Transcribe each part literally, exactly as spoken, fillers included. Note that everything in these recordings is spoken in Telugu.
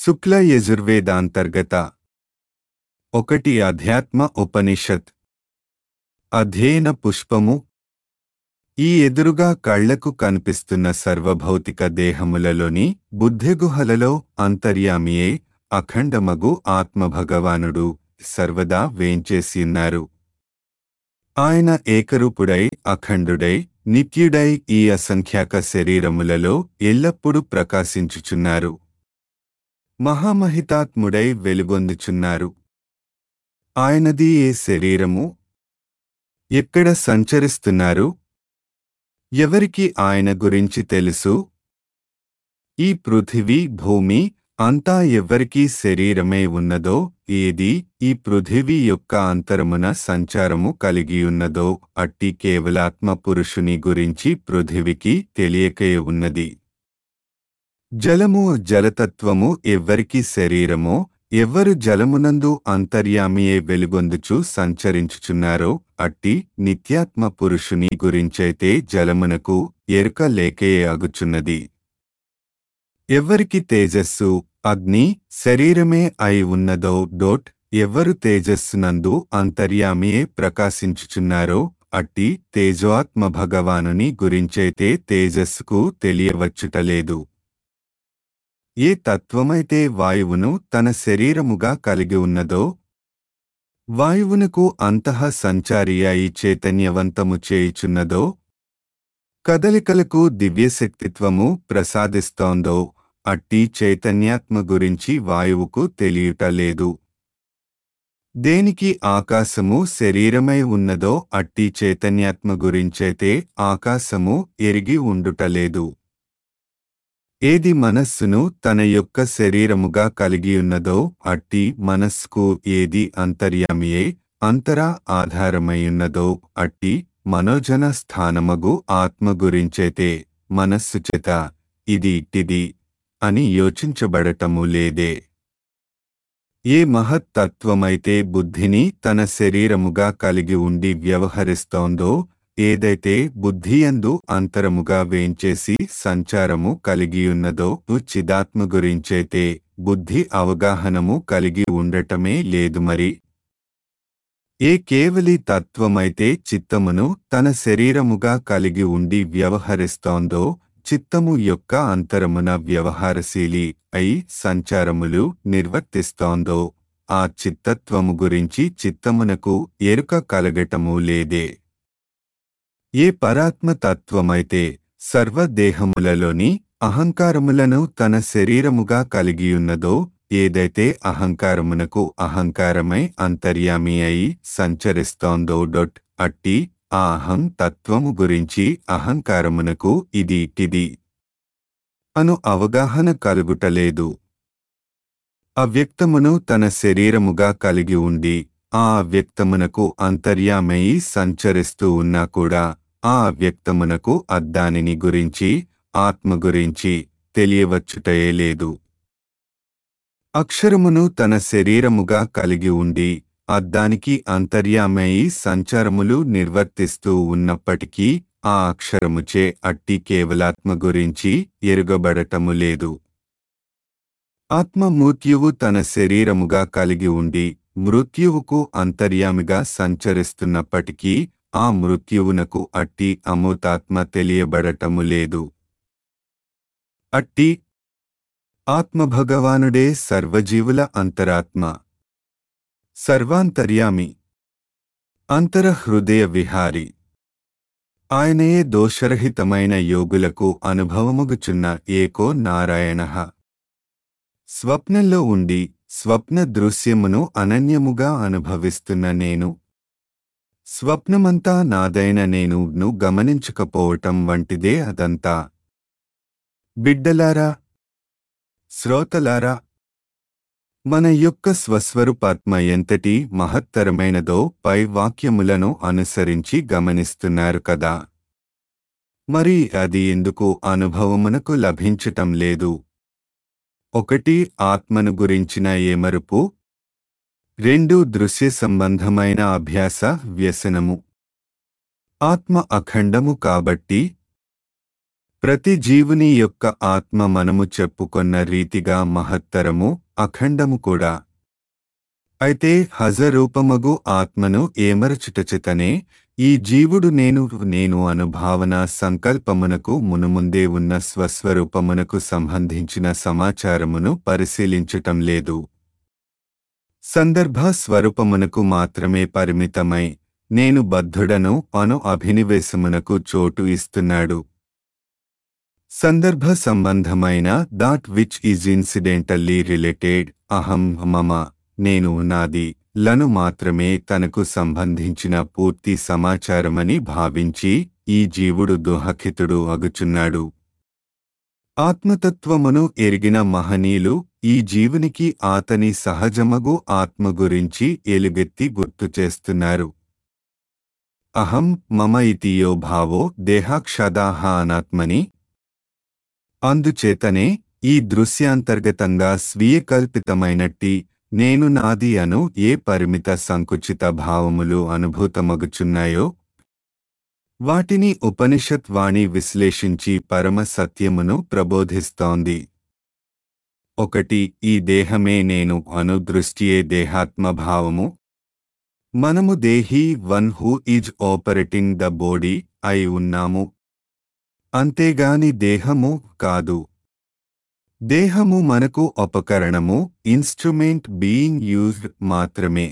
శుక్ల యజుర్వేదాంతర్గత ఒకటి అధ్యాత్మ ఉపనిషత్ అధ్యయన పుష్పము. ఈ ఎదురుగా కళ్లకు కనిపిస్తున్న సర్వభౌతిక దేహములలోని బుద్ధిగుహలలో అంతర్యామియే అఖండమగు ఆత్మభగవానుడు సర్వదా వేంచేసియున్నారు. ఆయన ఏకరూపుడై అఖండుడై నిత్యుడై ఈ అసంఖ్యాక శరీరములలో ఎల్లప్పుడూ ప్రకాశించుచున్నారు. మహామహితాత్ముడై వెలుగొందుచున్నారు. ఆయనది ఏ శరీరము? ఎక్కడ సంచరిస్తున్నారు? ఎవరికి ఆయన గురించి తెలుసు? ఈ పృథివీ భూమి అంతా ఎవ్వరికి శరీరమే ఉన్నదో, ఏది ఈ పృథివీ యొక్క అంతరమున సంచారము కలిగియున్నదో అట్టి కేవలాత్మ పురుషుని గురించి పృథివికి తెలియకే ఉన్నది. జలము జలతత్వము ఎవ్వరికి శరీరమో, ఎవ్వరు జలమునందు అంతర్యామియే వెలుగొందుచు సంచరించుచున్నారో అట్టి నిత్యాత్మ పురుషుని గురించైతే జలమునకు ఎరుక లేకే అగుచున్నది. ఎవ్వరికి తేజస్సు అగ్ని శరీరమే అయి ఉన్నదో డోట్ ఎవ్వరు తేజస్సునందు అంతర్యామియే ప్రకాశించుచున్నారో అట్టి తేజోఆత్మ భగవానుని గురించైతే తేజస్సుకు తెలియవచ్చుటలేదు. ఏ తత్వమైతే వాయువును తన శరీరముగా కలిగి ఉన్నదో, వాయువునకు అంతః సంచారి అయి చైతన్యవంతము చేయుచున్నదో, కదలికలకు దివ్యశక్తిత్వము ప్రసాదిస్తోందో అట్టి చైతన్యాత్మ గురించి వాయువుకు తెలియుటలేదు. దేనికి ఆకాశము శరీరమై ఉన్నదో అట్టి చైతన్యాత్మ గురించైతే ఆకాశము ఎరిగి ఉండుటలేదు. ఏది మనస్సును తన యొక్క శరీరముగా కలిగియున్నదో అట్టి మనస్సుకు ఏది అంతర్యామియే అంతరా ఆధారమైయున్నదో అట్టి మనోజన స్థానమగు ఆత్మ గురించైతే మనస్సు చేత ఇది ఇట్టిది అని యోచించబడటము లేదే. ఏ మహత్తత్వమైతే బుద్ధిని తన శరీరముగా కలిగి ఉండి వ్యవహరిస్తోందో, ఏదైతే బుద్ధియందు అంతరముగా వేంచేసి సంచారము కలిగియున్నదో చిదాత్మ గురించైతే బుద్ధి అవగాహనము కలిగి ఉండటమే లేదు. మరి ఏ కేవలి తత్వమైతే చిత్తమును తన శరీరముగా కలిగి ఉండి వ్యవహరిస్తోందో, చిత్తము యొక్క అంతరమున వ్యవహారశీలి అయి సంచారములు నిర్వర్తిస్తోందో ఆ చిత్తత్వము గురించి చిత్తమునకు ఎరుక కలగటము లేదే. ఏ పరాత్మతత్వమైతే సర్వదేహములలోని అహంకారములను తన శరీరముగా కలిగియున్నదో, ఏదైతే అహంకారమునకు అహంకారమై అంతర్యామి అయి సంచరిస్తోందో డొట్ అట్టి ఆ అహం తత్వము గురించి అహంకారమునకు ఇది ఇట్టిది అను అవగాహన కలుగుటలేదు. అవ్యక్తమును తన శరీరముగా కలిగి ఉండి ఆ అవ్యక్తమునకు అంతర్యామయి సంచరిస్తూ ఉన్నా కూడా ఆ అవ్యక్తమునకు అద్దానిని గురించి ఆత్మ గురించి తెలియవచ్చుటయే లేదు. అక్షరమును తన శరీరముగా కలిగి ఉండి అద్దానికి అంతర్యామయి సంచారములు నిర్వర్తిస్తూ ఉన్నప్పటికీ ఆ అక్షరముచే అట్టి కేవలాత్మ గురించి ఎరుగబడటము లేదు. ఆత్మ మృత్యువు తన శరీరముగా కలిగి ఉండి మృత్యువుకు అంతర్యామిగా సంచరిస్తున్నప్పటికీ ఆ మృత్యువునకు అట్టి అమూతాత్మ తెలియబడటము లేదు. అట్టి ఆత్మభగవానుడే సర్వజీవుల అంతరాత్మ, సర్వాంతర్యామి, అంతరహృదయ విహారి. ఆయనయే దోషరహితమైన యోగులకు అనుభవముగుచున్న ఏకో నారాయణః. స్వప్నంలో ఉండి స్వప్న దృశ్యమును అనన్యముగా అనుభవిస్తున్న నేను, స్వప్నమంతా నాదైన నేను ను గమనించకపోవటం వంటిదే అదంతా. బిడ్డలారా, శ్రోతలారా, మన యొక్క స్వస్వరూపాత్మ ఎంతటి మహత్తరమైనదో పై వాక్యములను అనుసరించి గమనిస్తున్నారు కదా. మరి అది ఎందుకు అనుభవమునకు లభించటం లేదు? ఒకటి ఆత్మను గురించిన ఏమరుపు, రెండు దృశ్య సంబంధమైన అభ్యాస వ్యసనము. ఆత్మ అఖండము కాబట్టి ప్రతి జీవుని యొక్క ఆత్మ మనము చెప్పుకొన్న రీతిగా మహత్తరము, అఖండము కూడా. అయితే హజరూపమగు ఆత్మను ఏమరచుటచితనే ఈ జీవుడు నేను నేను అనుభావన సంకల్పమునకు మునుముందే ఉన్న స్వస్వరూపమునకు సంబంధించిన సమాచారమును పరిశీలించటం లేదు. సందర్భ స్వరూపమునకు మాత్రమే పరిమితమై నేను బద్ధుడను అను అభినివేశమునకు చోటు ఇస్తున్నాడు. సందర్భ సంబంధమైన that which is incidentally related అహం మమ నేను నాది లను మాత్రమే తనకు సంబంధించిన పూర్తి సమాచారమని భావించి ఈ జీవుడు దుఃఖితుడు అగుచున్నాడు. ఆత్మతత్వమును ఎరిగిన మహనీయులు ఈ జీవునికి ఆతని సహజమగు ఆత్మ గురించి ఎలుగెత్తి గుర్తు చేస్తున్నారు. అహం మమ ఇతియో భావో దేహాక్షదాహ అనాత్మని. అందుచేతనే ఈ దృశ్యాంతర్గతంగా స్వీయకల్పితమైనట్టి నేను నాది అను ఏ పరిమిత సంకుచిత భావములు అనుభూతమగుచున్నాయో వాటిని ఉపనిషత్ వాణి విశ్లేషించి పరమ సత్యమును ప్రబోధిస్తోంది. ఒకటి ఈ దేహమే నేను అను దృష్టియే దేహాత్మభావము. మనము దేహీ one who is operating the body అయి ఉన్నాము, అంతేగాని దేహము కాదు. దేహము మనకు ఉపకరణము, ఇన్స్ట్రుమెంట్ బీయింగ్ యూజ్డ్ మాత్రమే.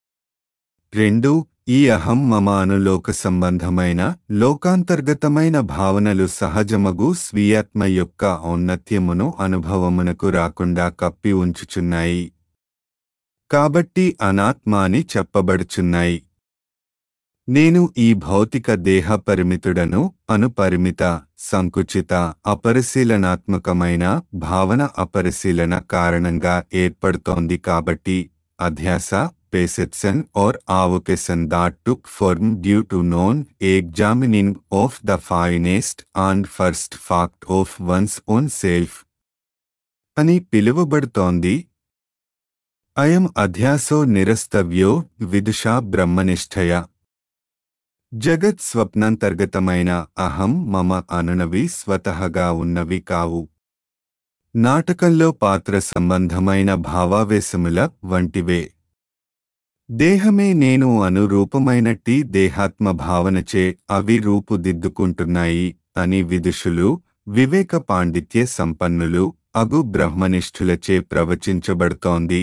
రెండు ఈ అహం మమ అను లోక సంబంధమైన లోకాంతర్గతమైన భావనలు సహజమగు స్వీయాత్మ యొక్క ఔన్నత్యమును అనుభవమునకు రాకుండా కప్పి ఉంచుచున్నాయి. కాబట్టి అనాత్మ అని చెప్పబడుచున్నాయి. నేను ఈ భౌతిక దేహ పరిమితుడను అను పరిమిత, సంకుచిత, అపరిశీలనాత్మకమైన భావన అపరిశీలన కారణంగా ఏర్పడుతోంది. కాబట్టి అధ్యాస perception or avocation that took form due to non-examining of the finest and first fact of one's own self అని పిలువబడుతోంది. అయం అధ్యాసో నిరస్తవ్యో విదుషా బ్రహ్మనిష్ఠయ. జగత్ స్వప్నాంతర్గతమైన అహం మమ అనునవి స్వతహగా ఉన్నవి కావు. నాటకంలో పాత్ర సంబంధమైన భావావేశముల వంటివే. దేహమే నేను అను రూపమైనట్టి దేహాత్మ భావనచే అవి రూపుదిద్దుకుంటున్నాయి అని విదుషులు, వివేక పాండిత్య సంపన్నులు అగు బ్రహ్మనిష్ఠులచే ప్రవచించబడుతోంది.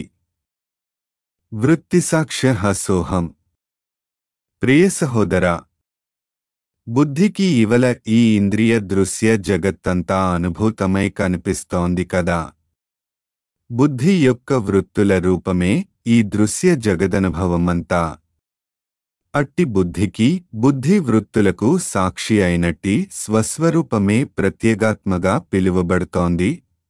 వృత్తిసాక్ష్య సోహం. ప్రియ సహోదరా, బుద్ధికి ఇవల ఈ ఇంద్రియ దృశ్య జగత్తంతా అనుభూతమై కనిపిస్తోంది కదా. బుద్ధి యొక్క వృత్తుల రూపమే ఈ దృశ్య జగదనుభవమంతా. అట్టి బుద్ధికి, బుద్ధి వృత్తులకు సాక్షి అయినట్టి స్వస్వరూపమే ప్రత్యేగాత్మగా పిలువబడుతోంది.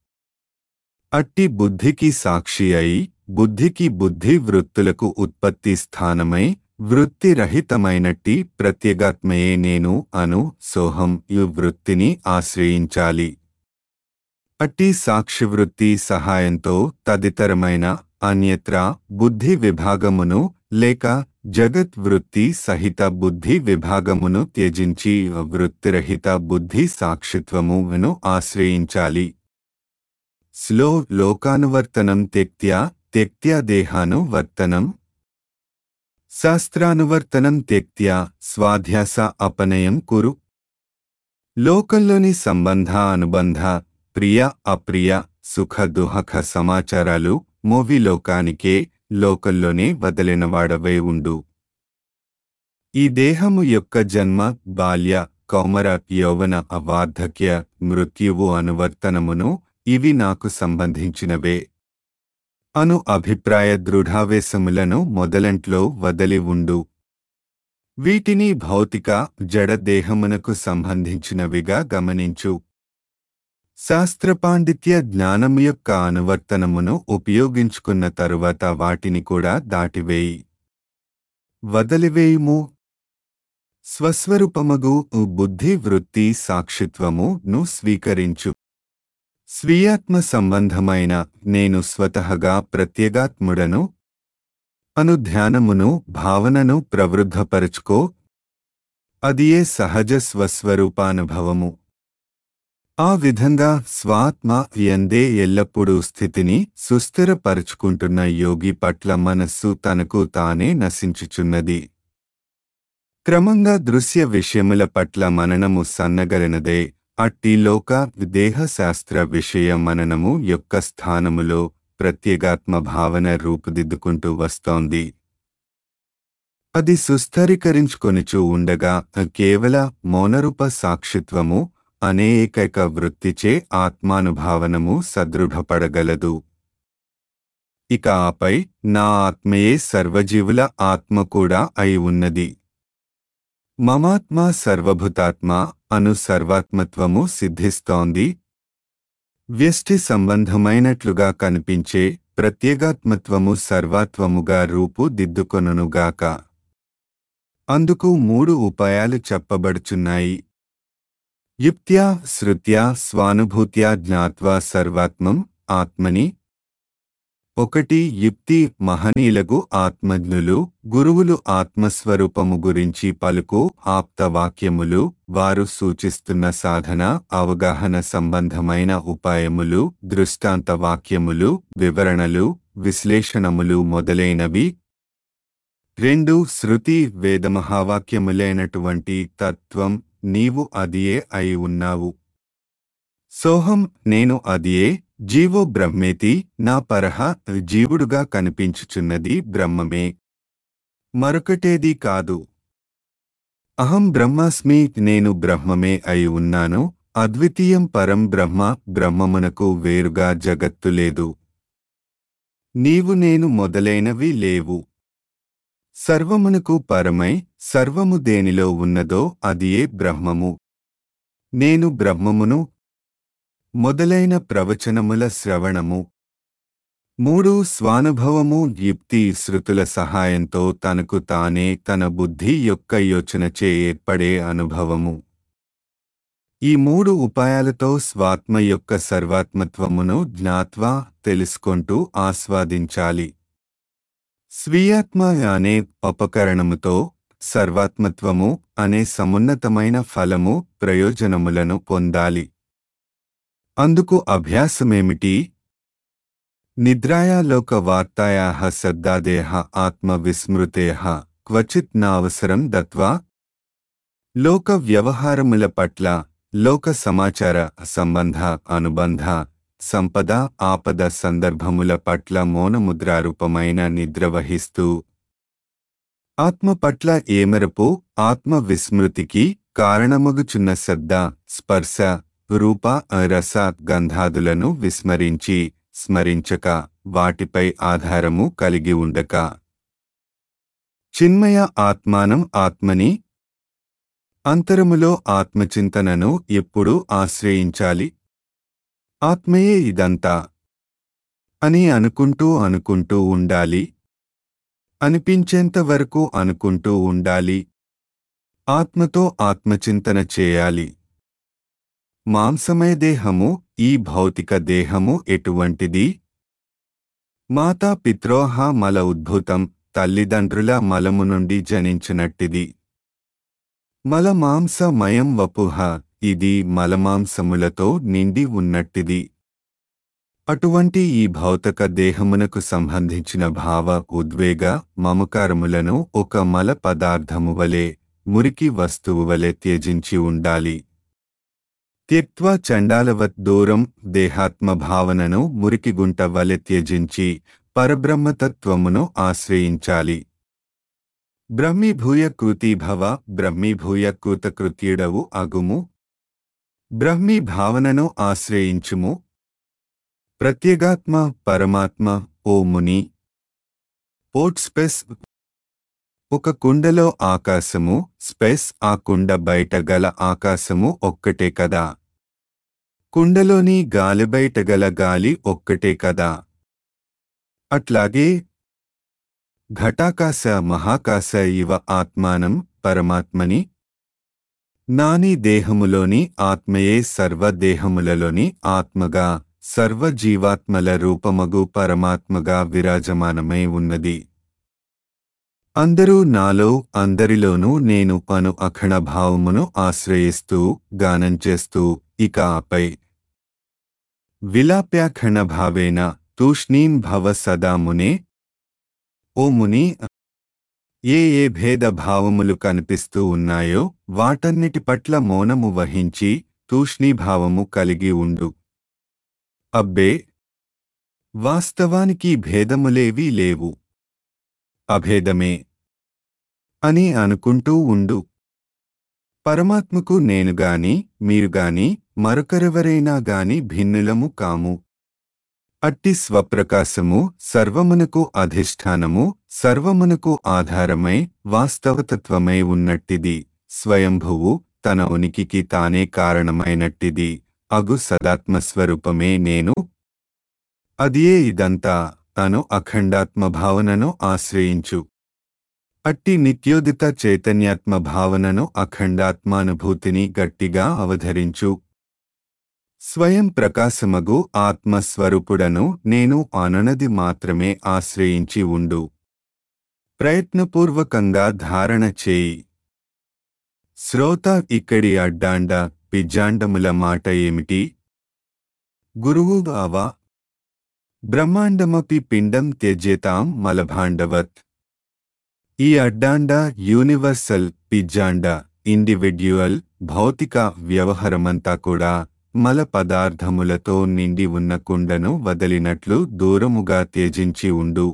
అట్టి బుద్ధికి సాక్షి అయి, బుద్ధికి బుద్ధి వృత్తులకు ఉత్పత్తి స్థానమై, వృత్తిరహితమైనట్టి ప్రత్యేగాత్మయే నేను అను సోహం యు వృత్తిని ఆశ్రయించాలి. అట్టి సాక్షివృత్తి సహాయంతో తదితరమైన అన్యత్రా బుద్ధి విభాగమును లేక జగత్ వృత్తి సహిత బుద్ధి విభాగమును త్యజించి వృత్తిరహిత బుద్ధి సాక్షిత్వమును ఆశ్రయించాలి. స్లో లోకానువర్తనం త్యక్త్యా త్యక్త్యా దేహానువర్తనం. శాస్త్రానువర్తనం త్యక్త్యా స్వాధ్యాస అపనయం కురు. లోకంలోని సంబంధ అనుబంధ, ప్రియ అప్రియ, సుఖ దుఃఖ సమాచారాలు మోవి లోకానికే, లోకంలోనే వదిలినవాడవై ఉండు. ఈ దేహము యొక్క జన్మ, బాల్య, కౌమర, యౌవన, వార్ధక్య, మృత్యువు అనువర్తనమును ఇవి నాకు సంబంధించినవే అను అభిప్రాయ దృఢావేశములను మొదలంట్లో వదలి ఉండు. వీటిని భౌతిక జడ దేహమునకు సంబంధించినవిగా గమనించు. శాస్త్రపాండిత్య జ్ఞానము యొక్క అనువర్తనమును ఉపయోగించుకున్న తరువాత వాటిని కూడా దాటివేయి, వదలివేయుము. స్వస్వరూపమగు బుద్ధి వృత్తి సాక్షిత్వము ను స్వీకరించు. స్వీయాత్మ సంబంధమైన నేను స్వతహగా ప్రత్యేగాత్ముడను అను ధ్యానమును, భావనను ప్రవృద్ధపరుచుకో. అదియే సహజ స్వస్వరూపానుభవము. ఆ విధంగా స్వాత్మ యందే ఎల్లప్పుడూ స్థితిని సుస్థిరపరుచుకుంటున్న యోగి పట్ల మనస్సు తనకు తానే నశించుచున్నది. క్రమంగా దృశ్య విషయముల పట్ల మననము సన్నగలినదే అట్టి లోక దేహశాస్త్ర విషయ మననము యొక్క స్థానములో ప్రత్యేగాత్మ భావన రూపుదిద్దుకుంటూ వస్తోంది. అది సుస్థిరీకరించుకొనుచూ ఉండగా కేవల మౌనరూప సాక్షిత్వము అనే ఏకైక వృత్తిచే ఆత్మానుభావనము సదృఢపడగలదు. ఇక ఆపై నా ఆత్మయే సర్వజీవుల ఆత్మ కూడా అయి ఉన్నది. మమాత్మ సర్వభూతాత్మ అను సర్వాత్మత్వము సిద్ధిస్తోంది. వ్యష్టి సంబంధమైనట్లుగా కనిపించే ప్రత్యేగాత్మత్వము సర్వాత్వముగా రూపు దిద్దుకొనుగాక. అందుకు మూడు ఉపాయాలు చెప్పబడుచున్నాయి. యుక్త్యా శృత్యా స్వానుభూత్యా జ్ఞాత్వా సర్వాత్మం ఆత్మని. ఒకటి యుక్తి మహనీయులకు ఆత్మజ్ఞులు గురువులు ఆత్మస్వరూపము గురించి పలుకు ఆప్తవాక్యములు వారు సూచిస్తున్న సాధన అవగాహన సంబంధమైన ఉపాయములు దృష్టాంత వాక్యములు వివరణలు విశ్లేషణములు మొదలైనవి. రెండు శృతి వేదమహావాక్యములైనటువంటి తత్వం నీవు అదియే అయి ఉన్నావు. సోహం నేను అదియే జీవో బ్రహ్మేతి నా పరహ జీవుడుగా కనిపించుచున్నది బ్రహ్మమే మరొకటేదీ కాదు. అహం బ్రహ్మాస్మి నేను బ్రహ్మమే అయి ఉన్నాను. అద్వితీయం పరం బ్రహ్మ బ్రహ్మమునకు వేరుగా జగత్తు లేదు. నీవు నేను మొదలైనవి లేవు. సర్వమునకు పరమై సర్వము దేనిలో ఉన్నదో అదియే బ్రహ్మము. నేను బ్రహ్మమును మొదలైన ప్రవచనముల శ్రవణము. మూడు స్వానుభవము యుక్తి శృతుల సహాయంతో తనకు తానే తన బుద్ధి యొక్క యోచనచే ఏర్పడే అనుభవము. ఈ మూడు ఉపాయాలతో స్వాత్మ యొక్క సర్వాత్మత్వమును జ్ఞాత్వా తెలుసుకుంటూ ఆస్వాదించాలి. స్వీయాత్మ అనే ఉపకరణముతో సర్వాత్మత్వము అనే సమున్నతమైన ఫలము ప్రయోజనములను పొందాలి. అందుకు అభ్యాసమేమిటి? నిద్రాయా లోక వార్తాయాః శబ్దాదేః ఆత్మ విస్మృతేః క్వచిత్ నావసరం దత్వా. లోక వ్యవహారముల పట్ల లోక సమాచార సంబంధ అనుబంధ సంపద ఆపద సందర్భముల పట్ల మౌనముద్రారూపమైన నిద్ర వహిస్తూ ఆత్మ పట్ల ఏమెరపు ఆత్మ విస్మృతికి కారణమగుచున్న శబ్ద స్పర్శ రూప రస గంధాదులను విస్మరించి స్మరించక వాటిపై ఆధారము కలిగి ఉండక చిన్మయ ఆత్మానం ఆత్మని అంతరములో ఆత్మచింతనను ఎప్పుడూ ఆశ్రయించాలి. ఆత్మయే ఇదంతా అని అనుకుంటూ అనుకుంటూ ఉండాలి. అనిపించేంత వరకు అనుకుంటూ ఉండాలి. ఆత్మతో ఆత్మచింతన చేయాలి. మాంసమయ దేహము ఈ భౌతిక దేహము ఎటువంటిది? మాతా పిత్రోహ మల ఉద్భూతం తల్లిదండ్రుల మలము నుండి జనించినట్టిది. మలమాంసమయం వపుః ఇది మలమాంసములతో నిండి ఉన్నట్టిది. అటువంటి ఈ భౌతిక దేహమునకు సంబంధించిన భావ ఉద్వేగ మమకారములను ఒక మల పదార్థము వలె మురికి వస్తువు వలె త్యజించి ఉండాలి. త్యక్త్వా చండాలవత్ దూరం దేహాత్మ భావనను మురికిగుంట వలె త్యజించి పరబ్రహ్మతత్వమును ఆశ్రయించాలి. బ్రహ్మీభూయ కృతీభవ బ్రహ్మీభూయ కృతకృత్యుడవు అగుము. బ్రహ్మీ భావనను ఆశ్రయించుము. ప్రత్యేగాత్మ పరమాత్మ ఓ ముని. పోర్ట్ స్పేస్ ఒక కుండలో ఆకాశము స్పేస్ ఆ కుండ బయట గల ఆకాశము ఒక్కటే కదా. కుండలోని గాలి బయట గల గాలి ఒక్కటే కదా. అట్లాగే ఘటాకాశ మహాకాశ ఇవ ఆత్మానం పరమాత్మని. నాని దేహములోని ఆత్మయే సర్వదేహములలోని ఆత్మగా సర్వజీవాత్మల రూపమగు పరమాత్మగా విరాజమానమై ఉన్నది. అందరూ నాలో అందరిలోనూ నేను అను అఖండభావమును ఆశ్రయిస్తూ గానం చేస్తూ ఇక ఆపై విలాప్యాఖండభావేన తూష్ణీం భవ సదా మునే. ఓ ముని, ఏ ఏ భేద భావములు కనిపిస్తూ ఉన్నాయో వాటన్నిటి పట్ల మౌనము వహించి తూష్ణీభావము కలిగి ఉండు. అబ్బే, వాస్తవానికి భేదములేవీ లేవు, అభేదమే అని అనుకుంటూ ఉండు. పరమాత్మకు నేనుగాని మీరుగాని మరొకరెవరైనా గాని భిన్నులము కాము. అట్టి స్వప్రకాశము సర్వమునకు అధిష్టానము, సర్వమునకు ఆధారమై వాస్తవతత్వమై ఉన్నట్టిది, స్వయంభువు తన ఉనికికి తానే కారణమైనట్టిది అగు సదాత్మస్వరూపమే నేను. అదియే ఇదంతా తను అఖండాత్మ భావనను ఆశ్రయించు. అట్టి నిత్యోదిత చైతన్యాత్మ భావనను అఖండాత్మానుభూతిని గట్టిగా అవధరించు. స్వయం ప్రకాశమగు ఆత్మస్వరూపుడను నేను అననది మాత్రమే ఆశ్రయించి ఉండు. ప్రయత్నపూర్వకంగా ధారణ చేయి. శ్రోత, ఇక్కడి అడ్డాండ పిజ్జాండముల మాట ఏమిటి? గురువు అవా బ్రహ్మాండమపి పిండం త్యజ్యేతాం మలభాండవత్. ఈ అడ్డాండ యూనివర్సల్, పిజ్జాండ ఇండివిడ్యువల్ భౌతిక వ్యవహారమంతా కూడా మల పదార్థములతో నిండి ఉన్న కుండను వదిలినట్లు దూరముగా త్యజించి ఉండు.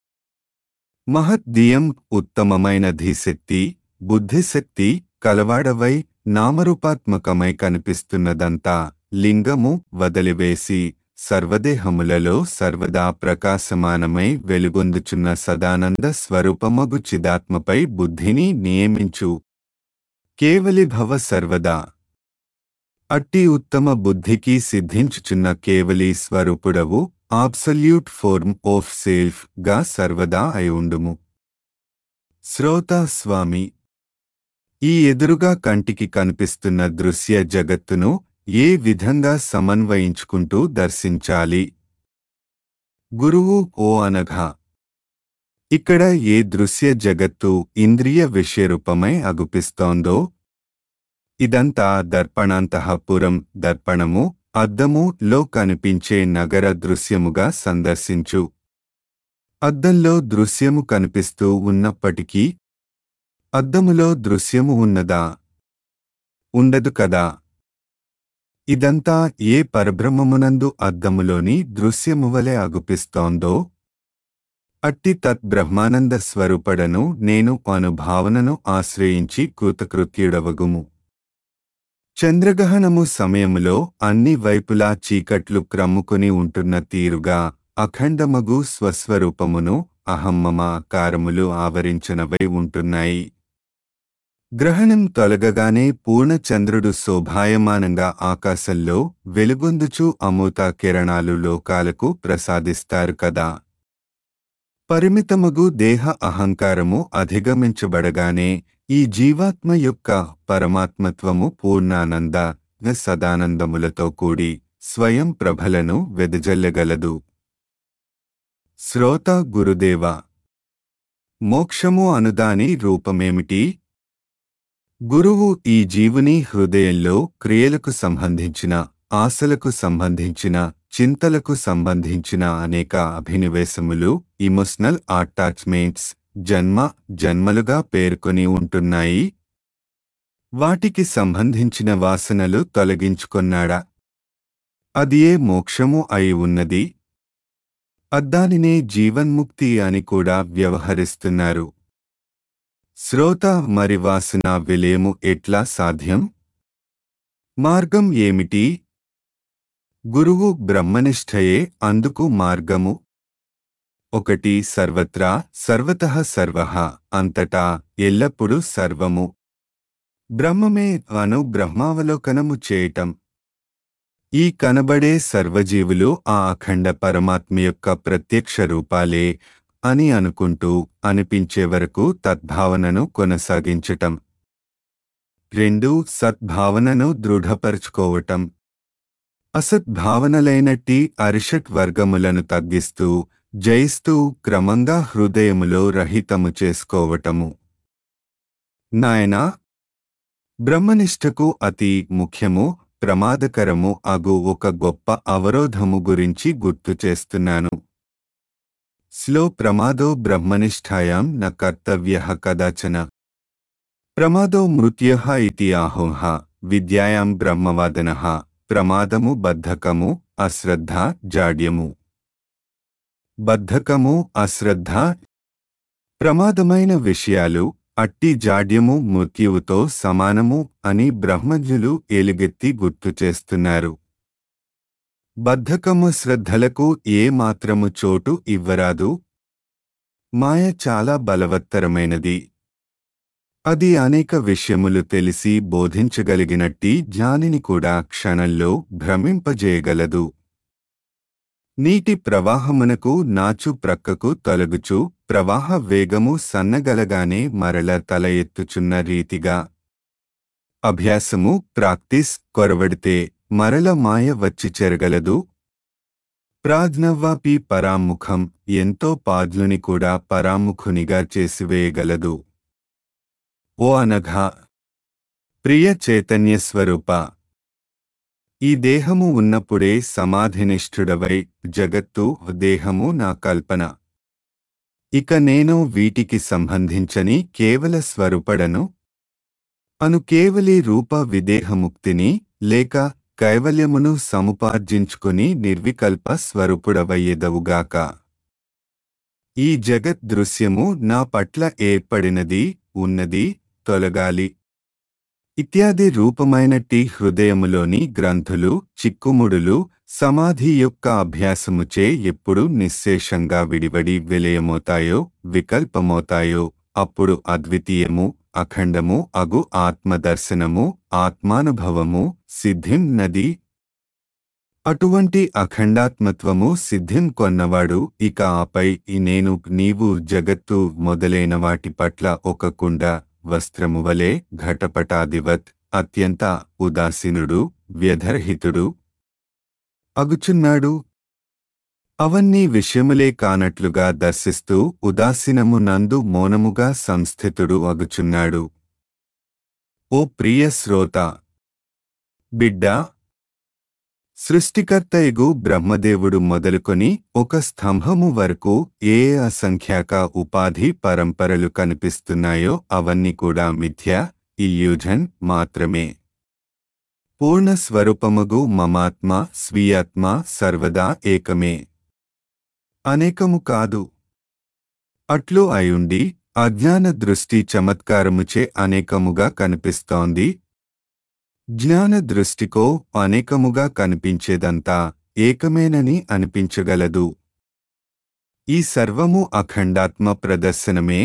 మహద్దీయం ఉత్తమమైన ధీశక్తి, బుద్ధిశక్తి కలవాడవై నామరూపాత్మకమై కనిపిస్తున్నదంతా లింగము వదిలివేసి సర్వదేహములలో సర్వదా ప్రకాశమానమై వెలుగొందుచున్న సదానంద స్వరూపమగు చిదాత్మపై బుద్ధిని నియమించు. కేవలిభవ సర్వదా. అట్టి ఉత్తమ బుద్ధికి సిద్ధించుచున్న కేవలీ స్వరూపుడవు, ఆబ్సల్యూట్ ఫోర్మ్ ఆఫ్ సెల్ఫ్ గా సర్వదా అయుండుము. శ్రోత, స్వామి, ఈ ఎదురుగా కంటికి కనిపిస్తున్న దృశ్య జగత్తును ఏ విధంగా సమన్వయించుకుంటూ దర్శించాలి? గురువు ఓ అనగా, ఇక్కడ ఏ దృశ్య జగత్తు ఇంద్రియ విషయరూపమై అగుపిస్తోందో ఇదంతా దర్పణాంతఃపురం, దర్పణము, అద్దము లో కనిపించే నగర దృశ్యముగా సందర్శించు. అద్దంలో దృశ్యము కనిపిస్తూ ఉన్నప్పటికీ అద్దములో దృశ్యము ఉన్నదా? ఉండదు కదా. ఇదంతా ఏ పరబ్రహ్మమునందు అద్దములోని దృశ్యమువలె అగుపిస్తోందో అట్టి తత్ బ్రహ్మానంద స్వరూపడను నేను అను భావనను ఆశ్రయించి కృతకృత్యుడవగుము. చంద్రగ్రహణము సమయములో అన్ని వైపులా చీకట్లు క్రమ్ముకుని ఉంటున్న తీరుగా అఖండమగు స్వస్వరూపమును అహమ్మమ ఆకారములు ఆవరించినవై ఉంటున్నాయి. గ్రహణం తొలగగానే పూర్ణచంద్రుడు శోభాయమానంగా ఆకాశంలో వెలుగొందుచు అమృత కిరణాలు లోకాలకు ప్రసాదిస్తారు కదా. పరిమితమగు దేహ అహంకారము అధిగమించబడగానే ఈ జీవాత్మ యొక్క పరమాత్మత్వము పూర్ణానంద సదానందములతో కూడి స్వయం ప్రభలను వెదజల్లగలదు. శ్రోత, గురుదేవ, మోక్షము అనుదాని రూపమేమిటి? గురువు ఈ జీవుని హృదయంలో క్రియలకు సంబంధించిన, ఆశలకు సంబంధించిన, చింతలకు సంబంధించిన అనేక అభినివేశములు, ఇమోషనల్ అటాచ్మెంట్స్ జన్మ జన్మలుగా పేర్కొని ఉంటున్నాయి. వాటికి సంబంధించిన వాసనలు తొలగించుకొన్నాడా? అదియే మోక్షము అయి ఉన్నది. అద్దానినే జీవన్ముక్తి అని కూడా వ్యవహరిస్తున్నారు. శ్రోత, మరి వాసన విలయము ఎట్లా సాధ్యం? మార్గం ఏమిటి? గురువు బ్రహ్మనిష్టయే అందుకు మార్గము. ఒకటి, సర్వత్రా సర్వతః సర్వః, అంతటా ఎల్లప్పుడూ సర్వము బ్రహ్మమే అను బ్రహ్మావలోకనము చేయటం. ఈ కనబడే సర్వజీవులు ఆ అఖండ పరమాత్మ యొక్క ప్రత్యక్ష రూపాలే అని అనుకుంటూ అనిపించే వరకు తద్భావనను కొనసాగించటం. రెండు, సద్భావనను దృఢపరుచుకోవటం. అసద్భావనలైనట్టి అరిషట్ వర్గములను తగ్గిస్తూ జయిస్తూ క్రమంగా హృదయములో రహితము చేసుకోవటము. నాయనా, బ్రహ్మనిష్టకు అతి ముఖ్యము, ప్రమాదకరము అగు ఒక గొప్ప అవరోధము గురించి గుర్తు చేస్తున్నాను. స్లో ప్రమాదో బ్రహ్మనిష్టాయాం న కర్తవ్యః కదాచన. ప్రమాదో మృత్యః ఇతి ఆహోహ విద్యాయాం బ్రహ్మవాదనః. ప్రమాదము బద్ధకము, అశ్రద్ధ, జాడ్యము. బద్ధకము, అశ్రద్ధ, ప్రమాదమైన విషయాలు, అట్టి జాడ్యము మృత్యువుతో సమానము అని బ్రహ్మజ్ఞులు ఎలుగెత్తి గుర్తు చేస్తున్నారు. బద్ధకము శ్రద్ధలకు ఏ మాత్రము చోటు ఇవ్వరాదు. మాయ చాలా బలవత్తరమైనది. అది అనేక విషయములు తెలిసి బోధించగలిగినట్టి జ్ఞానిని కూడా క్షణంలో భ్రమింపజేయగలదు. నీటి ప్రవాహమునకు నాచు ప్రక్కకు తొలగుచు ప్రవాహ వేగము సన్నగలగానే మరల తల ఎత్తుచున్న రీతిగా అభ్యాసము, ప్రాక్టీస్ కొరవడితే మరల మాయ వచ్చి చెరగలదు. ప్రాజ్ఞవ్వాపి పరాముఖం, ఎంతో పాజ్ఞుని కూడా పరాముఖునిగా చేసివేయగలదు. ఓ అనఘా, ప్రియ చైతన్యస్వరూప, ఈ దేహము ఉన్నప్పుడే సమాధినిష్ఠుడవై జగత్తు దేహము నా కల్పన. ఇక నేను వీటికి సంబంధించని కేవల స్వరూపడను అను కేవలీ రూప విదేహముక్తిని లేక కైవల్యమును సముపార్జించుకుని నిర్వికల్ప స్వరూపుడవయ్యేదవుగాక. ఈ జగత్ దృశ్యము నా పట్ల ఏర్పడినది, ఉన్నది, తొలగాలి ఇత్యాది రూపమైనట్టి హృదయములోని గ్రంథులు, చిక్కుముడులు సమాధి యొక్క అభ్యాసముచే ఎప్పుడు నిశ్శేషంగా విడివడి విలయమవుతాయో, వికల్పమవుతాయో, అప్పుడు అద్వితీయము, అఖండము అగు ఆత్మదర్శనము, ఆత్మానుభవము సిద్ధిం నది. అటువంటి అఖండాత్మత్వము సిద్ధిం కొన్నవాడు ఇక ఆపై నేను నీవు జగత్తు మొదలైన వాటి పట్ల ఒక కుండ, వస్త్రము వలె ఘటపటాదివత్ అత్యంత ఉదాసీనుడు, వ్యధరహితుడు అగుచున్నాడు. అవన్నీ విషయములే కానట్లుగా దర్శిస్తూ ఉదాసీనము నందు మౌనముగా సంస్థితుడు అగుచున్నాడు. ఓ ప్రియ శ్రోత, బిడ్డా, సృష్టికర్తయగు బ్రహ్మదేవుడు మొదలుకొని ఒక స్తంభము వరకు ఏ అసంఖ్యాక ఉపాధి పరంపరలు కనిపిస్తున్నాయో అవన్నీ కూడా మిథ్య, ఇల్యూజన్ మాత్రమే. పూర్ణ స్వరూపమగు మమాత్మ, స్వీయాత్మ సర్వదా ఏకమే, అనేకము కాదు. అట్లు అయుండి అజ్ఞాన దృష్టి చమత్కారముచే అనేకముగా కనిపిస్తోంది. జ్ఞాన దృష్టికో అనేకముగా కనిపించేదంతా ఏకమేనని అనిపించగలదు. ఈ సర్వము అఖండాత్మ ప్రదర్శనమే.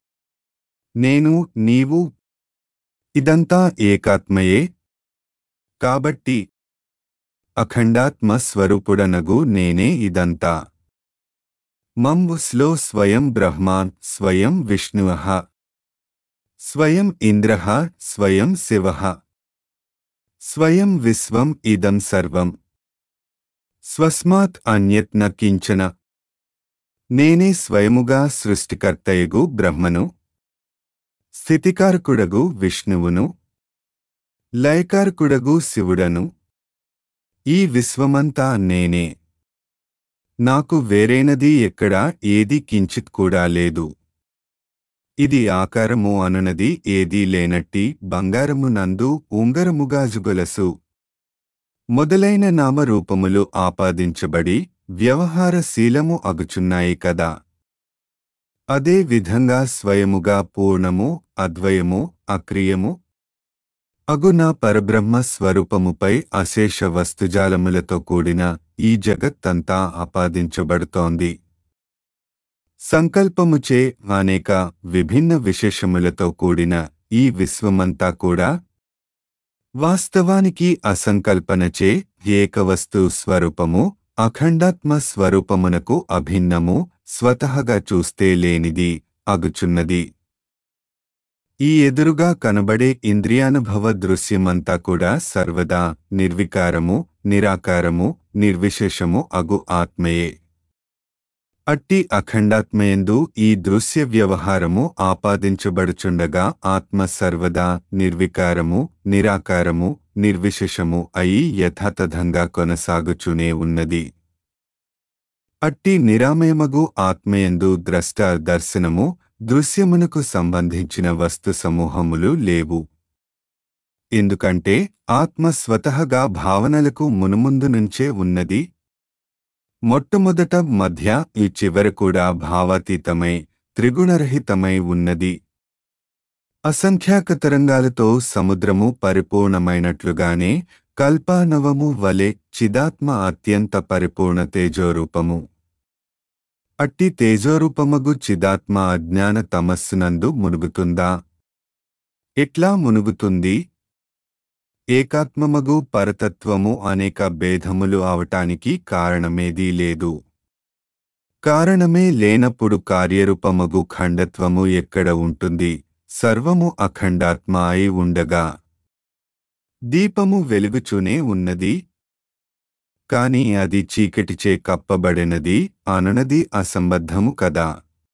నేను, నీవు ఇదంతా ఏకాత్మయే. కాబట్టి అఖండాత్మ స్వరూపుడనగు నేనే ఇదంతా. మం స్లో స్వయం బ్రహ్మాన్, స్వయం విష్ణుః, స్వయం ఇంద్రః, స్వయం శివః, స్వయం విశ్వం ఇదం సర్వం, స్వస్మాత్ అన్యత్ న కించన. నేనే స్వయముగా సృష్టికర్తయగు బ్రహ్మను, స్థితికారకుడగు విష్ణువును, లయకారకుడగు శివుడను. ఈ విశ్వమంతా నేనే. నాకు వేరైనది ఎక్కడా ఏదీ కించిత్ కూడా లేదు. ఇది ఆకారము అనునది ఏదీ లేనట్టి బంగారము నందు ఉంగరముగాజుగొలసు మొదలైన నామరూపములు ఆపాదించబడి వ్యవహారశీలము అగుచున్నాయి కదా. అదే విధంగా స్వయముగా పూర్ణము, అద్వయము, అక్రియము అగు నా పరబ్రహ్మ స్వరూపముపై అశేష వస్తుజాలములతో కూడిన ఈ జగత్తంతా ఆపాదించబడుతోంది. సంకల్పముచే అనేక విభిన్న విశేషములతో కూడిన ఈ విశ్వమంతా కూడా వాస్తవానికి అసంకల్పనచే ఏకవస్తు స్వరూపము, అఖండాత్మ స్వరూపమునకు అభిన్నము, స్వతహగా చూస్తే లేనిది అగుచున్నది. ఈ ఎదురుగా కనబడే ఇంద్రియానుభవ దృశ్యమంతా కూడా సర్వదా నిర్వికారము, నిరాకారము, నిర్విశేషము అగు ఆత్మయే. అట్టి అఖండాత్మయందు ఈ దృశ్య వ్యవహారము ఆపాదించబడుచుండగా ఆత్మ సర్వదా నిర్వికారము నిరాకారము నిర్విశేషము అయి యథాతథంగా కొనసాగుచూనే ఉన్నది. అట్టి నిరామయమగు ఆత్మయందు ద్రష్ట దర్శనము దృశ్యమునకు సంబంధించిన వస్తు సమూహములు లేవు. ఎందుకంటే ఆత్మ స్వతహగా భావనలకు మునుముందు నుంచే ఉన్నది. మొట్టమొదట మధ్య ఈ చివర కూడా భావాతీతమై త్రిగుణరహితమై ఉన్నది. అసంఖ్యాక తరంగాలతో సముద్రము పరిపూర్ణమైనట్లుగానే కల్పానవము వలె చిదాత్మ అత్యంత పరిపూర్ణ తేజోరూపము. అట్టి తేజోరూపమగు చిదాత్మ అజ్ఞాన తమస్సునందు మునుగుతుందా? ఎట్లా మునుగుతుంది? ఏకాత్మమగు పరతత్వము అనేక భేదములు అవటానికి కారణమేదీ లేదు. కారణమే లేనప్పుడు కార్యరూపమగు ఖండత్వము ఎక్కడ ఉంటుంది? సర్వము అఖండాత్మ అయి ఉండగా దీపము వెలుగుచూనే ఉన్నది. కాని అది చీకటిచే కప్పబడినది అననది అసంబద్ధము కదా.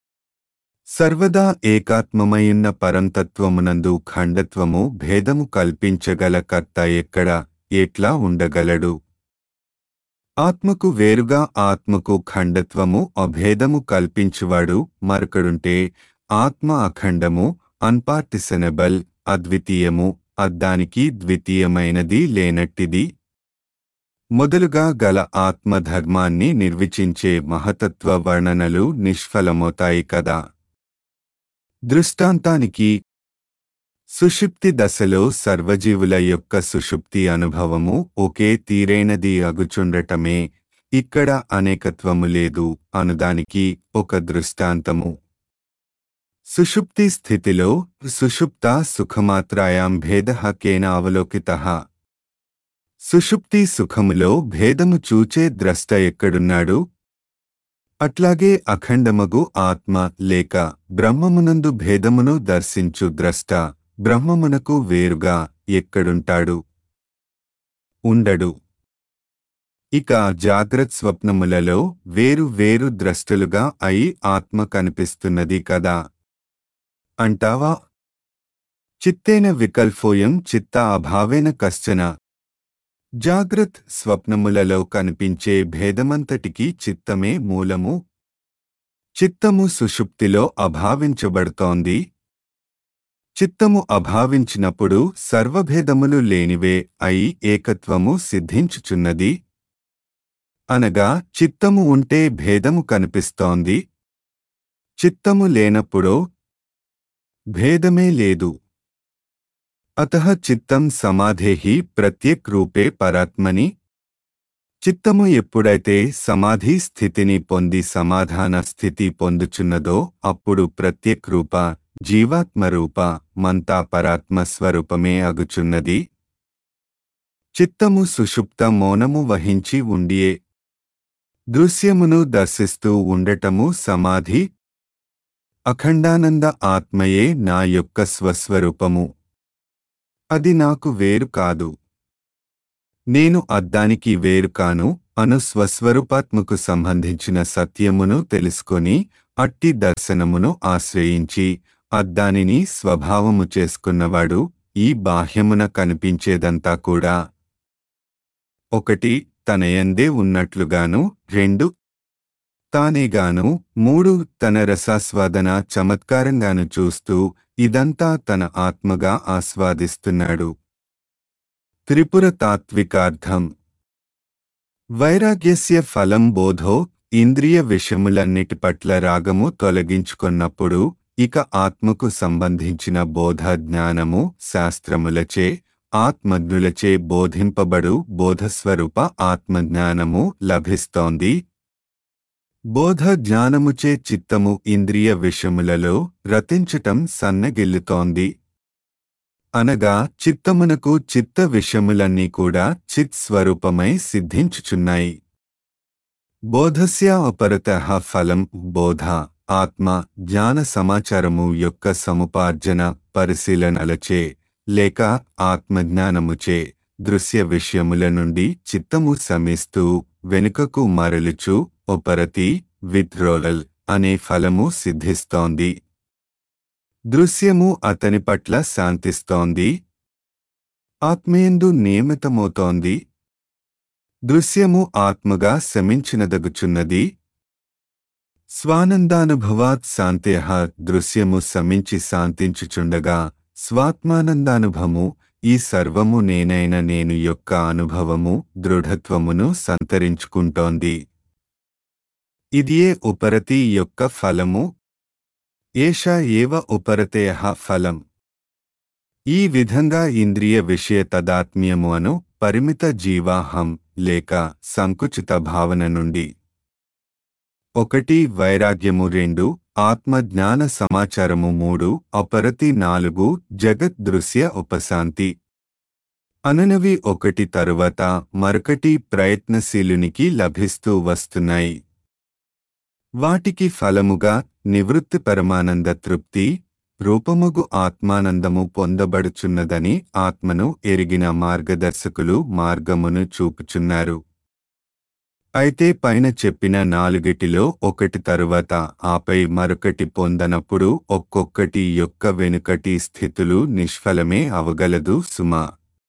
సర్వదా ఏకాత్మమయున్న పరంతత్వమునందు ఖండత్వము భేదము కల్పించగల కర్త ఎక్కడ ఎట్లా ఉండగలడు? ఆత్మకు వేరుగా ఆత్మకు ఖండత్వము అభేదము కల్పించువాడు మరొకడుంటే ఆత్మ అఖండము అన్పార్టిసనబుల్ అద్వితీయము అద్దానికి ద్వితీయమైనది లేనట్టిది. మొదలుగా గల ఆత్మధర్మాన్ని నిర్వచించే మహతత్వ వర్ణనలు నిష్ఫలమవుతాయి కదా. దృష్టాంతానికి సుషుప్తి దశలో సర్వజీవుల యొక్క సుషుప్తి అనుభవము ఒకే తీరైనది అగుచుండటమే ఇక్కడ అనేకత్వము లేదు అనుదానికి ఒక దృష్టాంతము. సుషుప్తి స్థితిలో సుషుప్తా సుఖమాత్రాయాం భేదః కేన అవలోకితః. సుషుప్తి సుఖములో భేదము చూచే ద్రష్ట ఎక్కడున్నాడు? అట్లాగే అఖండమగు ఆత్మ లేక బ్రహ్మమునందు భేదమును దర్శించు ద్రష్ట బ్రహ్మమునకు వేరుగా ఎక్కడుంటాడు? ఉండడు. ఇక జాగ్రత్ స్వప్నములలో వేరు వేరు ద్రష్టలుగా అయి ఆత్మ కనిపిస్తున్నది కదా అంటావా? చిత్తేన వికల్పోయం చిత్త అభావేన కశ్చన. జాగ్రత్ స్వప్నములలో కనిపించే భేదమంతటికీ చిత్తమే మూలము. చిత్తము సుషుప్తిలో అభావించబడుతోంది. చిత్తము అభావించినప్పుడు సర్వభేదములు లేనివే అయి ఏకత్వము సిద్ధించుచున్నది. అనగా చిత్తము ఉంటే భేదము కనిపిస్తోంది. చిత్తము లేనప్పుడో భేదమే లేదు. అతః చిత్తం సమాధేహి ప్రత్యేక్ రూపే పరాత్మని. చిత్తము ఎప్పుడైతే సమాధి స్థితిని పొంది సమాధాన స్థితి పొందుచున్నదో అప్పుడు ప్రత్యేక్ రూప జీవాత్మరూప మంతా పరాత్మ స్వరూపమే అగుచున్నది. చిత్తము సుషుప్త మౌనము వహించి ఉండియే దృశ్యమును దర్శిస్తూ ఉండటము సమాధి. అఖండానంద ఆత్మయే నా యొక్క స్వస్వరూపము. అది నాకు వేరు కాదు. నేను అద్దానికి వేరు కాను అను స్వస్వరూపాత్మకు సంబంధించిన సత్యమును తెలుసుకొని అట్టి దర్శనమును ఆశ్రయించి అద్దానిని స్వభావము చేసుకున్నవాడు ఈ బాహ్యమున కనిపించేదంతా కూడా ఒకటి తనయందే ఉన్నట్లుగాను, రెండు తానేగాను, మూడు తన రసాస్వాదన చమత్కారంగాను చూస్తూ ఇదంతా తన ఆత్మగా ఆస్వాదిస్తున్నాడు. త్రిపుర తాత్వికార్థం. వైరాగ్యస్య ఫలం బోధో. ఇంద్రియ విషయములన్నిటి పట్ల రాగము తొలగించుకున్నప్పుడు ఇక ఆత్మకు సంబంధించిన బోధ జ్ఞానము శాస్త్రములచే ఆత్మజ్ఞులచే బోధింపబడు బోధస్వరూప ఆత్మజ్ఞానము లభిస్తోంది. బోధ జ్ఞానముచే చిత్తము ఇంద్రియ విషయములలో రతించటం సన్నగిల్లుతోంది. అనగా చిత్తమునకు చిత్త విషయములన్నీ కూడా చిత్ స్వరూపమై సిద్ధించుచున్నాయి. బోధస్య అపరతః ఫలం. బోధ ఆత్మ జ్ఞాన సమాచారము యొక్క సముపార్జన పరిశీలనలచే లేక ఆత్మజ్ఞానముచే దృశ్య విషయముల నుండి చిత్తము శమిస్తూ వెనుకకు మరలుచు ఉపరతి విత్రోరల్ అనే ఫలము సిద్ధిస్తోంది. దృశ్యము అతని పట్ల శాంతిస్తోంది. ఆత్మయందు నియమితమవుతోంది. దృశ్యము ఆత్మగా శమించినదగుచున్నది. స్వానందానుభవాత్ శాంత్యః దృశ్యము శమించి శాంతించుచుండగా స్వాత్మానందానుభవము ఈ సర్వము నేనైన నేను యొక్క అనుభవము దృఢత్వమును సంతరించుకుంటోంది. ఇదియే ఉపరతి యొక్క ఫలము. ఏషా ఏవ ఉపరతేః ఫలం. ఈ విధంగా ఇంద్రియ విషయ తదాత్మ్యము అను పరిమిత జీవాహం లేక సంకుచిత భావన నుండి ఒకటి వైరాగ్యము రెండు ఆత్మ జ్ఞాన సమాచారము మూడు అపరతి నాలుగు జగత్ దృశ్య ఉపశాంతి అననవి ఒకటి తరువాత మరొకటి ప్రయత్నశీలునికి లభిస్తూ వస్తున్నాయి. వాటికి ఫలముగా నివృత్తి పరమానంద తృప్తి రూపముగు ఆత్మానందము పొందబడుచున్నదని ఆత్మను ఎరిగిన మార్గదర్శకులు మార్గమును చూపుచున్నారు. అయితే పైన చెప్పిన నాలుగిటిలో ఒకటి తరువాత ఆపై మరొకటి పొందనప్పుడు ఒక్కొక్కటి యొక్క వెనుకటి స్థితులు నిష్ఫలమే అవగలదు సుమా.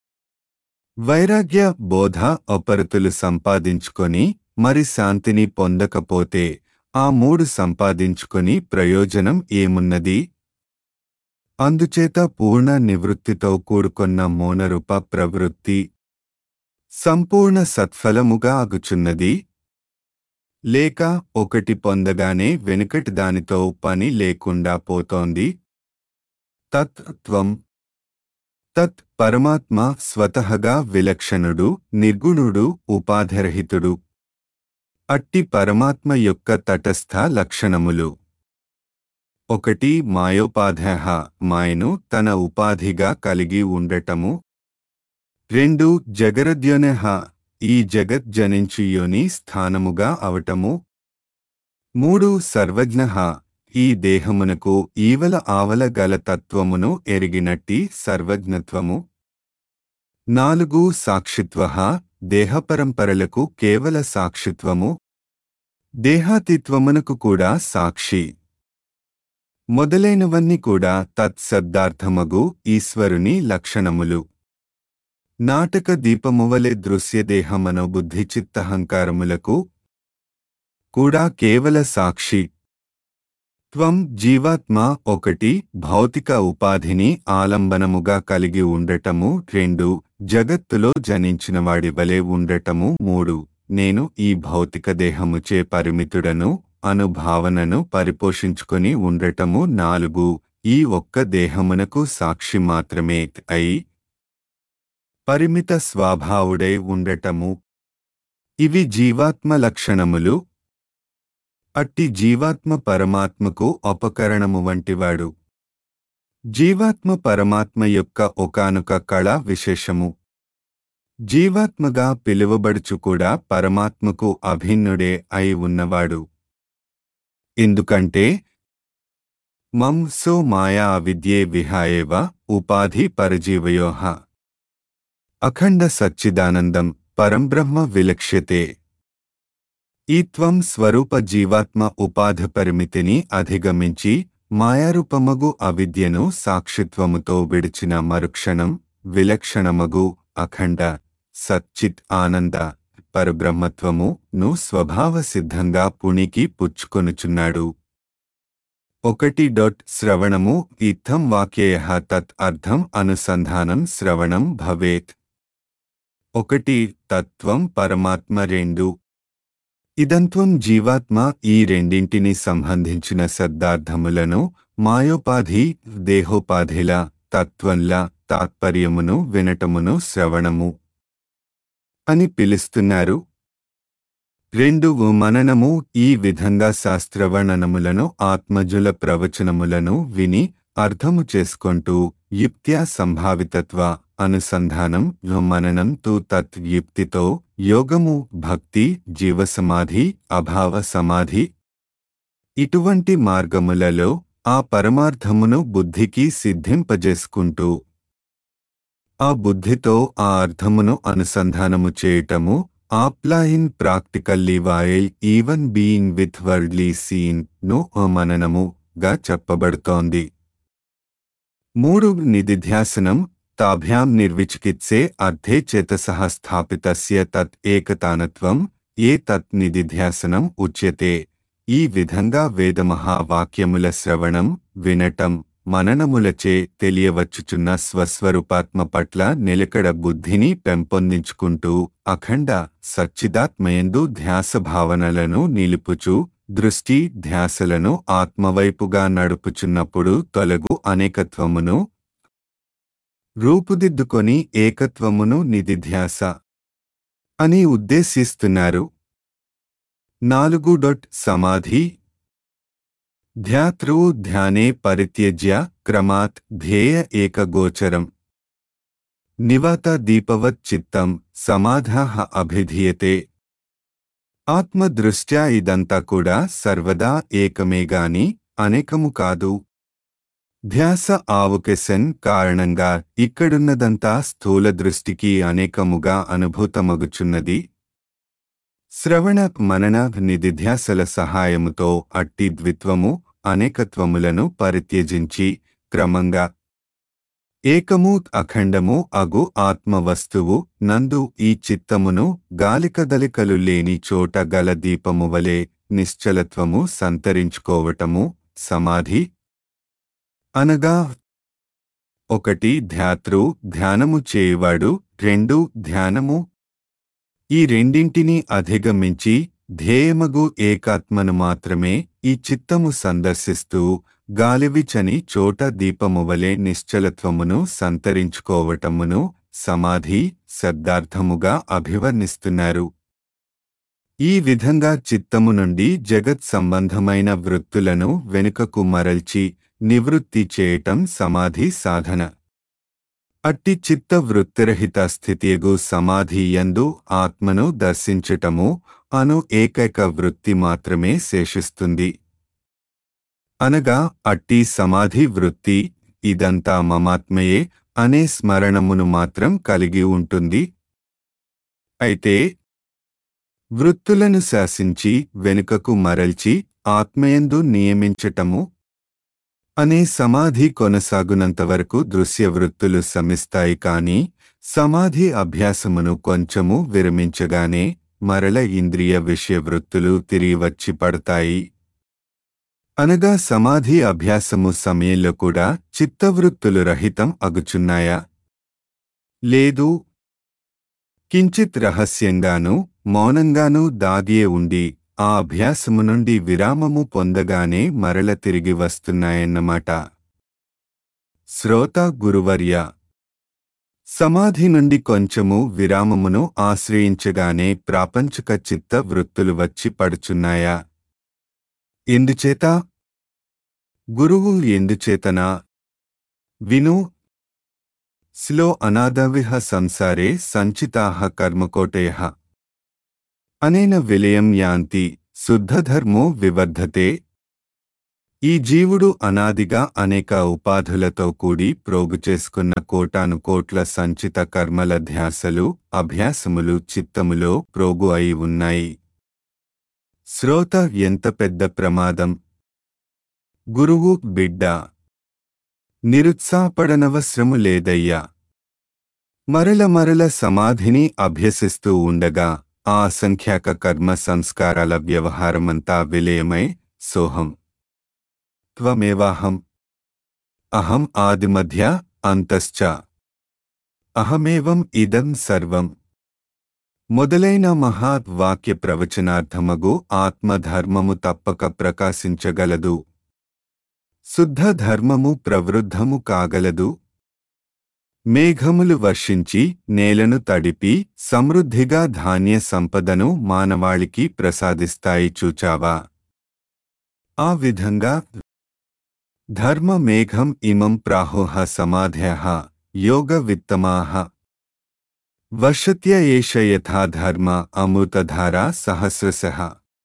వైరాగ్య బోధ అపరతులు సంపాదించుకొని మరి శాంతిని పొందకపోతే ఆ మూడు సంపాదించుకొని ప్రయోజనం ఏమున్నది? అందుచేత పూర్ణ నివృత్తితో కూడుకొన్న మోనరూప ప్రవృత్తి సంపూర్ణ సత్ఫలముగా అగుచున్నది. లేక ఒకటి పొందగానే వెనుకటి దానితో పని లేకుండా పోతోంది. తత్వం తత్ పరమాత్మ స్వతహగా విలక్షణుడు, నిర్గుణుడు, ఉపాధిరహితుడు. అట్టి పరమాత్మ యొక్క తటస్థ లక్షణములు ఒకటి మాయోపాధః మాయను తన ఉపాధిగా కలిగి ఉండటము. రెండు జగరద్యోనః ఈ జగత్ జనించు యోని స్థానముగా అవటము. మూడు సర్వజ్ఞః ఈ దేహమునకు ఈవల ఆవల గల తత్వమును ఎరిగినట్టి సర్వజ్ఞత్వము. నాలుగు సాక్షిత్వః దేహపరంపరలకు కేవల సాక్షిత్వము. దేహాతిత్వమునకు కూడా సాక్షి. మొదలైనవన్నీ కూడా తత్శబ్దార్థమగు ఈశ్వరుని లక్షణములు. నాటక దీపమువలె దృశ్యదేహమనోబుద్ధి చిత్తహంకారములకు కూడా కేవల సాక్షి. త్వం జీవాత్మ ఒకటి భౌతిక ఉపాధిని ఆలంబనముగా కలిగి ఉండటము. రెండు జగత్తులో జనించినవాడి వలె ఉండటము. మూడు నేను ఈ భౌతిక దేహముచే పరిమితుడను అను భావనను పరిపోషించుకొని ఉండటము. నాలుగు ఈ ఒక్క దేహమునకు సాక్షి మాత్రమే అయి పరిమిత స్వభావుడై ఉండటము. ఇవి జీవాత్మ లక్షణములు. అట్టి జీవాత్మ పరమాత్మకు ఉపకరణము వంటివాడు. జీవాత్మ పరమాత్మ యొక్క ఒకానొక కళా విశేషము. జీవాత్మగా పిలువబడుచు కూడా పరమాత్మకు అభిన్నుడే అయి ఉన్నవాడు. ఎందుకంటే మం సో మాయా అవిద్యే విహాయేవ ఉపాధి పరజీవయోః అఖండ సచ్చిదానందం పరంబ్రహ్మ విలక్ష్యతే. ఈ త్వం స్వరూప జీవాత్మ ఉపాధి పరిమితిని అధిగమించి మాయారూపమగు అవిద్యను సాక్షిత్వముతో విడిచిన మరుక్షణం విలక్షణమగు అఖండ సచ్చిత్ ఆనంద పరబ్రహ్మత్వము ను స్వభావ సిద్ధంగా పుణికి పుచ్చుకొనుచున్నాడు. ఒకటి డొట్ శ్రవణము ఇత్థం వాక్యేయః తత్ అర్థం అనుసంధానం శ్రవణం భవేత్. ఒకటి తత్వం పరమాత్మ. రెండు ఇదంత్వం జీవాత్మ. ఈ రెండింటిని సంబంధించిన శబ్దార్థములను మాయోపాధి దేహోపాధిల తత్వంలా తాత్పర్యమును వినటమును శ్రవణము అని పిలుస్తున్నారు. రెండు మననము. ఈ విధంగా శాస్త్రవర్ణనములను ఆత్మజుల ప్రవచనములను విని అర్థము చేసుకొంటూ యుక్త్యా సంభావితత్వ అనుసంధానం మననం తు తత్ యుక్తితో యోగము భక్తి జీవసమాధి అభావ సమాధి ఇటువంటి మార్గములలో ఆ పరమార్థమును బుద్ధికి సిద్ధింపజేసుకుంటూ ఆ బుద్ధితో ఆ అర్థమును అనుసంధానము చేయటము ఆప్లైన్ practically while even being with worldly scene ను మననముగా చెప్పబడుతోంది. మూడు నిదిధ్యాసనం తాభ్యాం నిర్విచికిత్సే అర్థే చేతసః స్థాపితస్య తత్ ఏకతానత్వం ఏ తత్ నిదిధ్యాసనం ఉచ్యతే. ఈ విధంగా వేదమహావాక్యముల శ్రవణం, వినటం, మననములచే తెలియవచ్చుచున్న స్వస్వరూపాత్మ పట్ల నిలకడ బుద్ధిని పెంపొందించుకుంటూ అఖండ సచ్చిదాత్మయందు ధ్యాస భావనలను నిలుపుచు దృష్టి ధ్యాసలను ఆత్మవైపుగా నడుపుచున్నప్పుడు తొలగు అనేకత్వమును రూపుదిద్దుకొని ఏకత్వమును నిదిధ్యాస అని ఉద్దేశిస్తున్నారు. నాలుగు డొట్ సమాధి ధ్యాతృ ధ్యానే పరిత్యజ్య క్రమాత్ ధ్యేయ ఏకగోచరం నివాత దీపవత్ చిత్తం సమాధాః అభిధీయతే. ఆత్మదృష్ట్యా ఇదంతా కూడా సర్వదా ఏకమేగాని అనేకము కాదు. ధ్యాస ఆవకేషన్ కారణంగా ఇక్కడున్నదంతా స్థూల దృష్టికి అనేకముగా అనుభూతమగుచున్నది. శ్రవణ మనన నిదిధ్యాసల సహాయముతో అట్టి ద్విత్వము అనేకత్వములను పరిత్యజించి క్రమంగా ఏకము అఖండము అగు ఆత్మవస్తువు నందు ఈ చిత్తమును గాలికదలికలు లేని చోట గల దీపము వలె నిశ్చలత్వము సంతరించుకోవటము సమాధి అనగా. ఒకటి ధ్యాతృ ధ్యానము చేయువాడు, రెండు ధ్యానము. ఈ రెండింటినీ అధిగమించి ధ్యేయమగు ఏకాత్మను మాత్రమే ఈ చిత్తము సందర్శిస్తూ గాలివిచని చోట దీపమువలే నిశ్చలత్వమును సంతరించుకోవటమును సమాధి శబ్దార్థముగా అభివర్ణిస్తున్నారు. ఈ విధంగా చిత్తము నుండి జగత్ సంబంధమైన వృత్తులను వెనుకకు మరల్చి నివృత్తి చేయటం సమాధి సాధన. అట్టి చిత్త వృత్తిరహిత స్థితియగు సమాధి యందు ఆత్మను దర్శించటము అను ఏకైక వృత్తి మాత్రమే శేషిస్తుంది. అనగా అట్టి సమాధి వృత్తి ఇదంతా మమాత్మయే అనే స్మరణమును మాత్రం కలిగి ఉంటుంది. అయితే వృత్తులను శాసించి వెనుకకు మరల్చి ఆత్మయందు నియమించటము అనే సమాధి కొనసాగునంతవరకు దృశ్య వృత్తులు శమిస్తాయి. కాని సమాధి అభ్యాసమును కొంచెము విరమించగానే మరల ఇంద్రియ విషయ వృత్తులు తిరిగి వచ్చి పడతాయి. అనగా సమాధి అభ్యాసము సమయంలో కూడా చిత్తవృత్తులు రహితం అగుచున్నాయా? లేదు. కించిత్ రహస్యంగానూ మౌనంగానూ దాగియే ఉండి ఆ అభ్యాసము నుండి విరామము పొందగానే మరల తిరిగి వస్తున్నాయన్నమాట. శ్రోత గురువర్య, సమాధి నుండి కొంచెము విరామమును ఆశ్రయించగానే ప్రాపంచిక చిత్త వృత్తులు వచ్చి పడుచున్నాయా? ఎందుచేత? గురువు ఎందుచేతనా? విను. స్లో అనాదవిహ సంసారే సంచితాః కర్మకోటయః అనేన విలయం యాంతి శుద్ధధర్మో వివర్ధతే. ఈ జీవుడు అనాదిగా అనేక ఉపాధులతో కూడి ప్రోగు చేసుకున్న కోటాను కోట్ల సంచిత కర్మల ధ్యాసలు అభ్యాసములు చిత్తములో ప్రోగు అయి ఉన్నాయి. శ్రోత ఎంత పెద్ద ప్రమాదం! గురువు బిడ్డ, నిరుత్సాహపడనవసరము లేదయ్యా. మరల మరల సమాధిని అభ్యసిస్తూ ఉండగా ఆ అసంఖ్యాక కర్మ సంస్కారాల వ్యవహారమంతా విలయమై సోహం త్వమేవాహం అహం ఆదిమధ్య అంతశ్చ అహమేవం ఇదం సర్వం మొదలైన మహాత్ వాక్య ప్రవచనార్థమగు ఆత్మధర్మము తప్పక ప్రకాశించగలదు. శుద్ధ ధర్మము ప్రవృద్ధము కాగలదు. మేఘములు వర్షించి నేలను తడిపి సమృద్ధిగా ధాన్య సంపదను మానవాళికి ప్రసాదిస్తాయి చూచావా? ఆ విధంగా ధర్మ మేఘం ఇమం ప్రాహోహ సమాధ్యః యోగ విత్తమాః వర్షత్య ఏష యథా ధర్మ అమృతధారా సహస్రశః.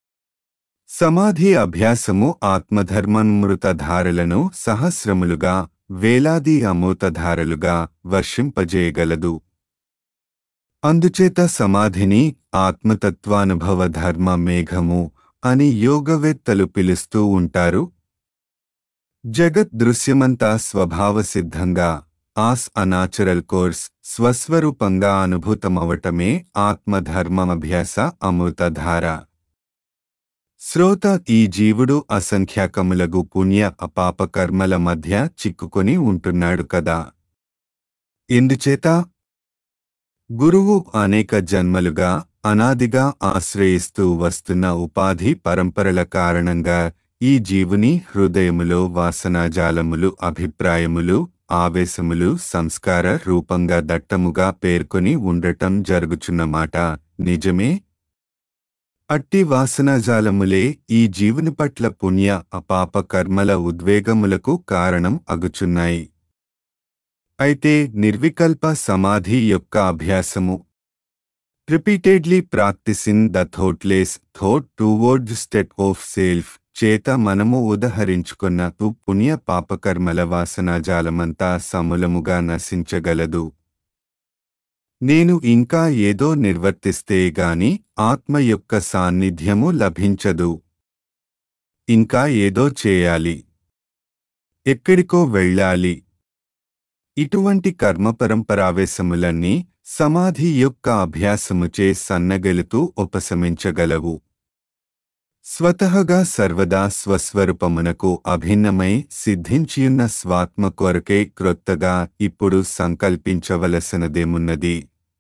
సమాధి అభ్యాసము ఆత్మధర్మమృతధారలను సహస్రములుగా వేలాది అమృతధారలుగా వర్షింపజేయగలదు. అందుచేత సమాధిని ఆత్మతత్వానుభవ ధర్మ మేఘము అని యోగవేత్తలు పిలుస్తూ ఉంటారు. జగత్ దృశ్యమంతా స్వభావసిద్ధంగా ఆస్ అనాచురల్ కోర్స్ స్వస్వరూపంగా అనుభూతమవటమే ఆత్మధర్మమభ్యాస అమృతధార. శ్రోత ఈ జీవుడు అసంఖ్యాకములగు పుణ్య అపాప కర్మల మధ్య చిక్కుకొని ఉంటున్నాడు కదా. ఎందుచేత? గురువు అనేక జన్మలుగా అనాదిగా ఆశ్రయిస్తూ వస్తున్న ఉపాధి పరంపరల కారణంగా ఈ జీవుని హృదయములో వాసనాజాలములు, అభిప్రాయములు, ఆవేశములు సంస్కార రూపంగా దట్టముగా పేర్కొని ఉండటం జరుగుచున్నమాట నిజమే. అట్టి వాసనాజాలములే ఈ జీవుని పట్ల పుణ్య అపాప కర్మల ఉద్వేగములకు కారణం అగుచున్నాయి. అయితే నిర్వికల్ప సమాధి యొక్క అభ్యాసము repeatedly practising the thoughtless thought towards state of self చేత మనము ఉదహరించుకున్న పుణ్య పాపకర్మల వాసనాజాలమంతా సమూలముగా నశించగలదు. నేను ఇంకా ఏదో నిర్వర్తిస్తే గాని ఆత్మ యొక్క సాన్నిధ్యము లభించదు. ఇంకా ఏదో చేయాలి, ఎక్కడికో వెళ్ళాలి. ఇటువంటి కర్మపరంపరావేశములన్నీ సమాధి యొక్క అభ్యాసముచే సన్నగెలుతూ ఉపశమించగలవు. స్వతహగా సర్వదా స్వస్వరూపమునకు అభిన్నమై సిద్ధించియున్న స్వాత్మ కొరకే క్రొత్తగా ఇప్పుడు సంకల్పించవలసినదేమున్నది,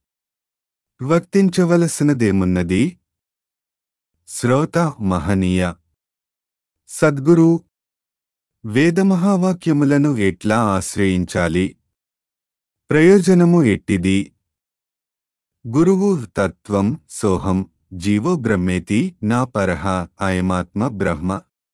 వర్తించవలసినదేమున్నది? శ్రోత మహనీయ సద్గురు వేదమహావాక్యములను ఎట్లా ఆశ్రయించాలి? ప్రయోజనము ఎట్టిది? గురువు తత్వం సోహం జీవో బ్రహ్మేతి నా పరహ అయమాత్మ బ్రహ్మ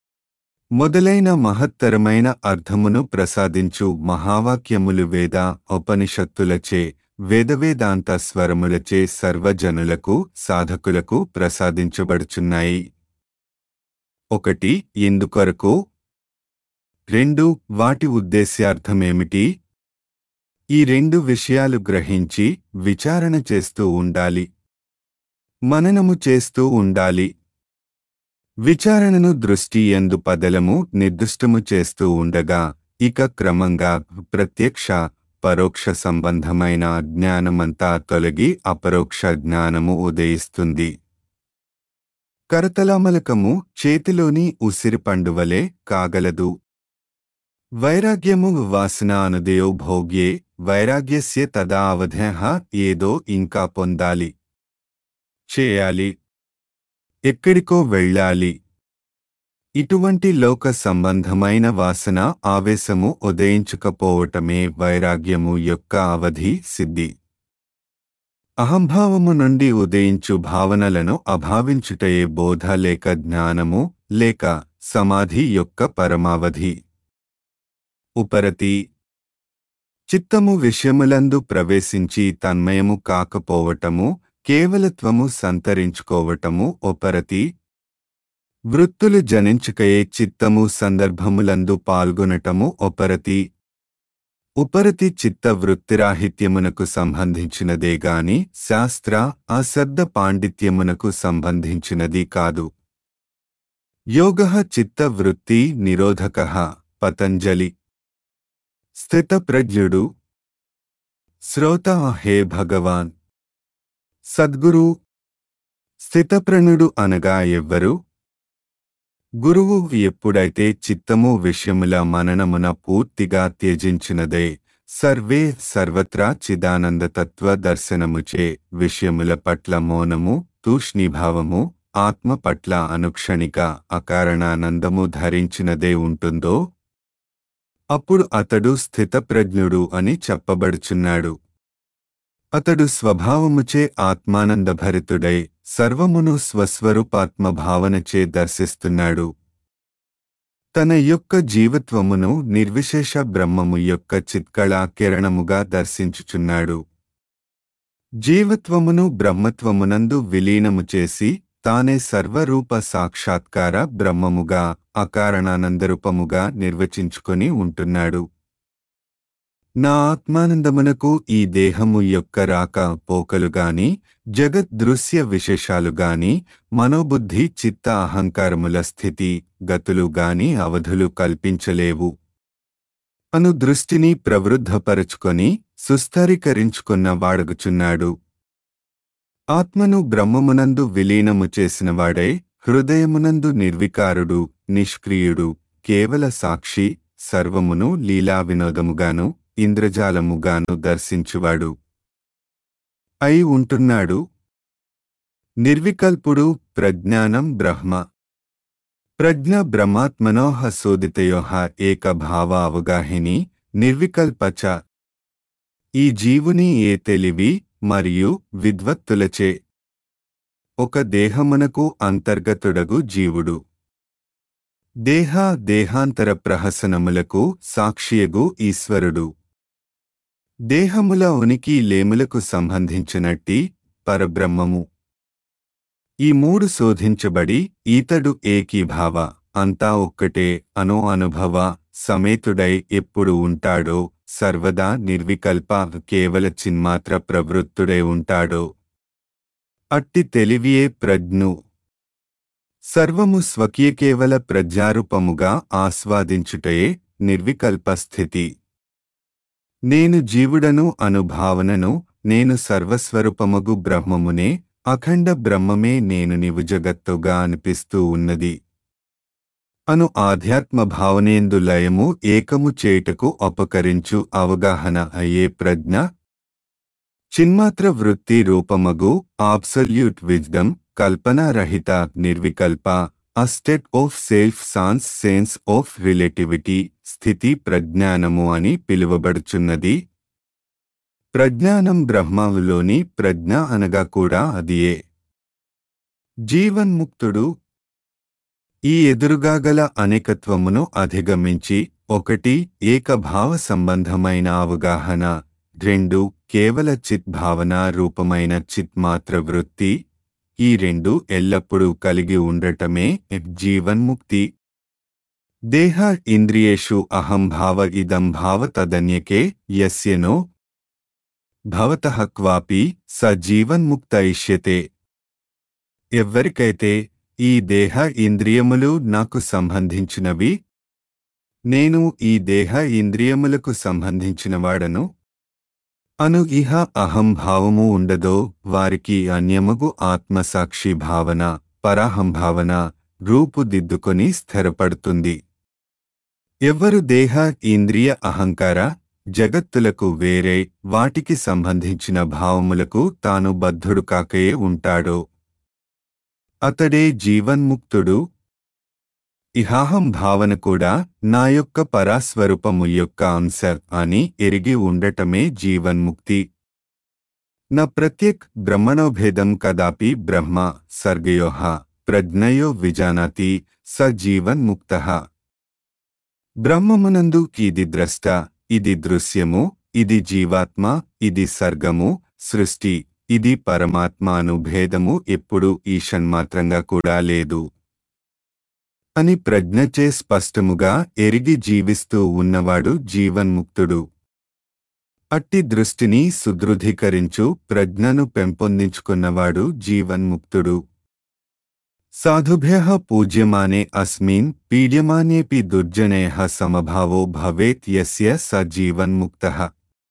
మొదలైన మహత్తరమైన అర్థమును ప్రసాదించు మహావాక్యములు వేద ఉపనిషత్తులచే వేదవేదాంత స్వరములచే సర్వజనులకు సాధకులకు ప్రసాదించబడుచున్నాయి. ఒకటి ఎందుకొరకు? రెండు వాటి ఉద్దేశ్యార్థమేమిటి? ఈ రెండు విషయాలు గ్రహించి విచారణ చేస్తూ ఉండాలి, మననము చేస్తూ ఉండాలి. విచారణను దృష్టి యందు పదలము నిర్దిష్టము చేస్తూ ఉండగా ఇక క్రమంగా ప్రత్యక్ష పరోక్ష సంబంధమైన అజ్ఞానమంతా తొలగి అపరోక్ష జ్ఞానము ఉదయిస్తుంది. కరతలామలకము చేతిలోని ఉసిరి పండువలే కాగలదు. వైరాగ్యము వాసన అనుదయో భోగ్యే వైరాగ్యస్య తదా అవధేహ ఏదో ఇంకా పొందాలి, చేయాలి, ఎక్కడికో వెళ్ళాలి. ఇటువంటి లోక సంబంధమైన వాసన ఆవేశము ఉదయించకపోవటమే వైరాగ్యము యొక్క అవధి సిద్ధి. అహంభావము నుండి ఉదయించు భావనలను అభావించుటయే బోధ లేక జ్ఞానము లేక సమాధి యొక్క పరమావధి. ఉపరతి చిత్తము విషయములందు ప్రవేశించి తన్మయము కాకపోవటము, కేవలత్వము సంతరించుకోవటము ఉపరతి. వృత్తులు జనించుకయే చిత్తము సందర్భములందు పాల్గొనటము ఉపరతి. ఉపరతి చిత్త వృత్తిరాహిత్యమునకు సంబంధించినదే గాని శాస్త్ర అశబ్ద పాండిత్యమునకు సంబంధించినది కాదు. యోగః చిత్త వృత్తి నిరోధకః పతంజలి. స్థితప్రజ్ఞుడు శ్రోత హే భగవాన్ సద్గురు. స్థితప్రజ్ఞుడు అనగా ఎవ్వరు? గురువు ఎప్పుడైతే చిత్తము విషయముల మననమున పూర్తిగా త్యజించినదే సర్వే సర్వత్రా చిదానందతత్వ దర్శనముచే విషయముల పట్ల మౌనము తూష్ణీభావము ఆత్మ పట్ల అనుక్షణిక అకారణానందము ధరించినదే ఉంటుందో అప్పుడు అతడు స్థితప్రజ్ఞుడు అని చెప్పబడుచున్నాడు. అతడు స్వభావముచే ఆత్మానందభరితుడై సర్వమును స్వస్వరూపాత్మ భావనచే దర్శిస్తున్నాడు. తన యొక్క జీవత్వమును నిర్విశేష బ్రహ్మము యొక్క చిత్కళా కిరణముగా దర్శించుచున్నాడు. జీవత్వమును బ్రహ్మత్వమునందు విలీనము చేసి తానే సర్వరూప సాక్షాత్కార బ్రహ్మముగా అకారణానందరూపముగా నిర్వచించుకొని ఉంటున్నాడు. నా ఆత్మానందమునకు ఈ దేహము యొక్క రాక పోకలుగాని జగత్ దృశ్య విశేషాలుగాని మనోబుద్ధి చిత్త అహంకారముల స్థితి గతులుగాని అవధులు కల్పించలేవు అను దృష్టిని ప్రవృద్ధపరచుకొని సుస్థిరీకరించుకున్న వాడగుచున్నాడు. ఆత్మను బ్రహ్మమునందు విలీనము చేసినవాడై హృదయమునందు నిర్వికారుడు నిష్క్రియుడు కేవల సాక్షి సర్వమును లీలా వినోదముగాను ఇంద్రజాలముగాను దర్శించువాడు అయి ఉంటున్నాడు. నిర్వికల్పుడు ప్రజ్ఞానం బ్రహ్మ ప్రజ్ఞ బ్రహ్మాత్మనోః శోధితయోః ఏకభావ అవగాహిని నిర్వికల్పచ. ఈ జీవుని ఏ తెలివి మరియు విద్వత్తులచే ఒక దేహమునకు అంతర్గతుడగు జీవుడు దేహ దేహాంతర ప్రహసనములకు సాక్షియగు ఈశ్వరుడు దేహముల ఉనికి లేములకు సంబంధించినట్టి పరబ్రహ్మము. ఈ మూడు శోధించబడి ఈతడు ఏకీభావ అంతా ఒక్కటే అనో అనుభవ సమేతుడై ఎప్పుడు ఉంటాడో సర్వదా నిర్వికల్ప కేవల చిన్మాత్ర ప్రవృత్తుడై ఉంటాడో అట్టి తెలివియే ప్రజ్ఞు. సర్వము స్వకీయ కేవల ప్రజ్ఞారూపముగా ఆస్వాదించుటయే నిర్వికల్ప స్థితి. నేను జీవుడను అనుభావనను నేను సర్వస్వరూపమగు బ్రహ్మమునే అఖండ బ్రహ్మమే నేను నీవు జగత్తుగా అనిపిస్తూ ఉన్నది అను ఆధ్యాత్మ భావనేందు లయము ఏకము చేయుటకు అపకరించు అవగాహన అయ్యే ప్రజ్ఞ. చిన్మాత్ర వృత్తి రూపమగు ఆబ్సల్యూట్ విజ్డమ్ కల్పనారహిత నిర్వికల్ప a state of self sans sense of relativity స్థితి ప్రజ్ఞానము అని పిలువబడుచున్నది. ప్రజ్ఞానం బ్రహ్మములోని ప్రజ్ఞ అనగా కూడా అదియే. జీవన్ముక్తుడు ఈ ఎదురుగా గల అనేకత్వమును అధిగమించి ఒకటి ఏకభావ సంబంధమైన అవగాహన, రెండు కేవల చిద్భావన రూపమైన చిత్మాత్ర వృత్తి, ఈ రెండు ఎల్లప్పుడూ కలిగి ఉండటమే జీవన్ముక్తి. దేహ ఇంద్రియేషు అహంభావ ఇదం భావ తదన్యకే యస్యనో భవతః క్వాపి స జీవన్ముక్త ఇష్యతే. ఎవ్వరికైతే ఈ దేహ ఇంద్రియములు నాకు సంబంధించినవి, నేను ఈ దేహ ఇంద్రియములకు సంబంధించినవాడను అను ఇహ అహంభావము ఉండదో వారికి అన్యమగు ఆత్మసాక్షి భావన పరాహంభావన రూపుదిద్దుకొని స్థిరపడుతుంది. ఎవ్వరు దేహ ఇంద్రియ అహంకార జగత్తులకు వేరే వాటికి సంబంధించిన భావములకు తాను బద్ధుడు కాకయే ఉంటాడో అతడే జీవన్ముక్తుడు. ఇహాహం భావన కూడా నా యొక్క పరాస్వరూపము యొక్క అంశ అని ఎరిగి ఉండటమే జీవన్ముక్తి. న ప్రత్యేక్ బ్రహ్మణోభేదం కదాపి బ్రహ్మ సర్గయోః ప్రజ్ఞయో విజానాతి స జీవన్ముక్తః. బ్రహ్మమునందు ఇది ద్రష్ట, ఇది దృశ్యము, ఇది జీవాత్మ, ఇది సర్గము, సృష్టి, ఇది పరమాత్మ అను భేదము ఎప్పుడూ ఈషన్మాత్రంగా కూడా లేదు అని ప్రజ్ఞచే స్పష్టముగా ఎరిగి జీవిస్తూ ఉన్నవాడు జీవన్ముక్తుడు. అట్టి దృష్టిని సుదృఢీకరించు ప్రజ్ఞను పెంపొందించుకున్నవాడు జీవన్ముక్తుడు. సాధుభ్యః పూజ్యమానే అస్మిన్ పీడ్యమానేపి దుర్జనైః సమభావో భవేత్ యస్య స జీవన్ముక్తః.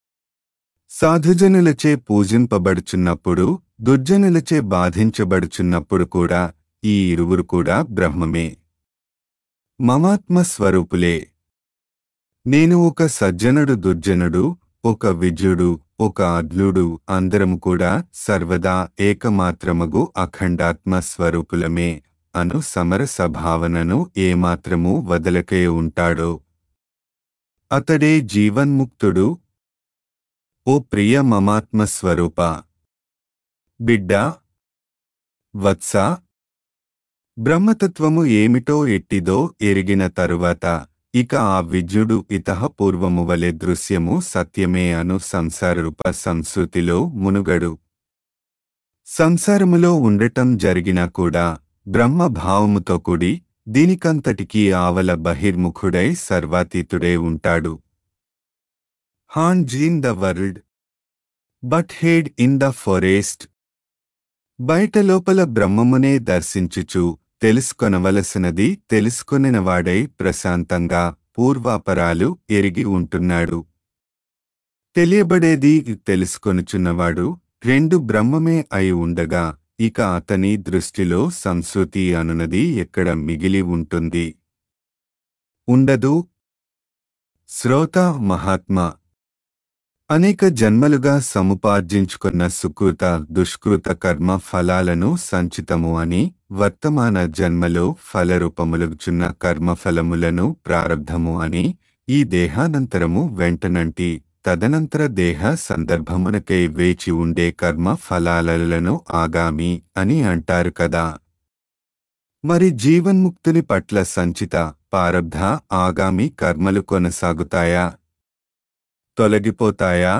సాధుజనులచే పూజింపబడుచున్నప్పుడు దుర్జనులచే బాధించబడుచున్నప్పుడు కూడా ఈ ఇరువురు కూడా బ్రహ్మమే, మమాత్మస్వరూపులే. నేను ఒక సజ్జనుడు దుర్జనుడు, ఒక విజ్ఞుడు, ఒక అద్లుడు అందరము కూడా సర్వదా ఏకమాత్రమగు అఖండాత్మ స్వరూపులమే అను సమరస భావనను ఏమాత్రము వదలకే ఉంటాడో అతడే జీవన్ముక్తుడు. ఓ ప్రియ మమాత్మస్వరూప బిడ్డా, వత్స, బ్రహ్మతత్వము ఏమిటో ఎట్టిదో ఎరిగిన తరువాత ఇక ఆ విజ్ఞుడు ఇతః పూర్వము వలె దృశ్యము సత్యమే అను సంసారరూప సంస్కృతిలో మునుగడు. సంసారములో ఉండటం జరిగినా కూడా బ్రహ్మభావముతో కూడి దీనికంతటికీ ఆవల బహిర్ముఖుడై సర్వాతీతుడై ఉంటాడు. Hands in the world, but hid in the forest. బయట లోపల బ్రహ్మమునే దర్శించుచు తెలుసుకొనవలసినది తెలుసుకొనినవాడై ప్రశాంతంగా పూర్వాపరాలు ఎరిగి ఉంటున్నాడు. తెలియబడేది తెలుసుకొనుచున్నవాడు రెండు బ్రహ్మమే అయి ఉండగా ఇక అతని దృష్టిలో సంస్కృతి అనునది ఎక్కడ మిగిలి ఉంటుంది? ఉండదు. శ్రోత మహాత్మ అనేక జన్మలుగా సముపార్జించుకున్న సుకృత దుష్కృత కర్మ ఫలాలను సంచితము అని, వర్తమాన జన్మలో ఫలరూపములుచున్న కర్మఫలములను ప్రారబ్ధము అని, ఈ దేహానంతరము వెంటనంటి తదనంతర దేహ సందర్భమునకై వేచి ఉండే కర్మ ఫలాలను ఆగామి అని అంటారు కదా. మరి జీవన్ముక్తుని పట్ల సంచిత ప్రారబ్ధ ఆగామి కర్మలు కొనసాగుతాయా? తొలగిపోతాయా?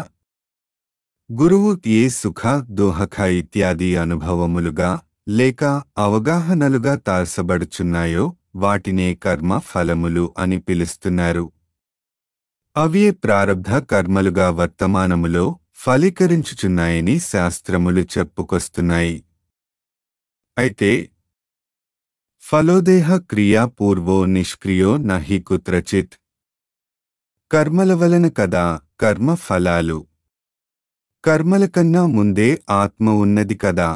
గురువు ఏ సుఖ దుఃఖ ఇత్యాది అనుభవములుగా లేక అవగాహనలుగా తారసబడుచున్నాయో వాటినే కర్మ ఫలములు అని పిలుస్తున్నారు. అవే ప్రారబ్ధ కర్మలుగా వర్తమానములో ఫలీకరించుచున్నాయని శాస్త్రములు చెప్పుకొస్తున్నాయి. అయితే ఫలోదేహ క్రియా పూర్వో నిష్క్రియో నహి కుత్రచిత్. కర్మల వలన కదా కర్మ ఫలాలు. కర్మల కన్నా ముందే ఆత్మ ఉన్నది కదా.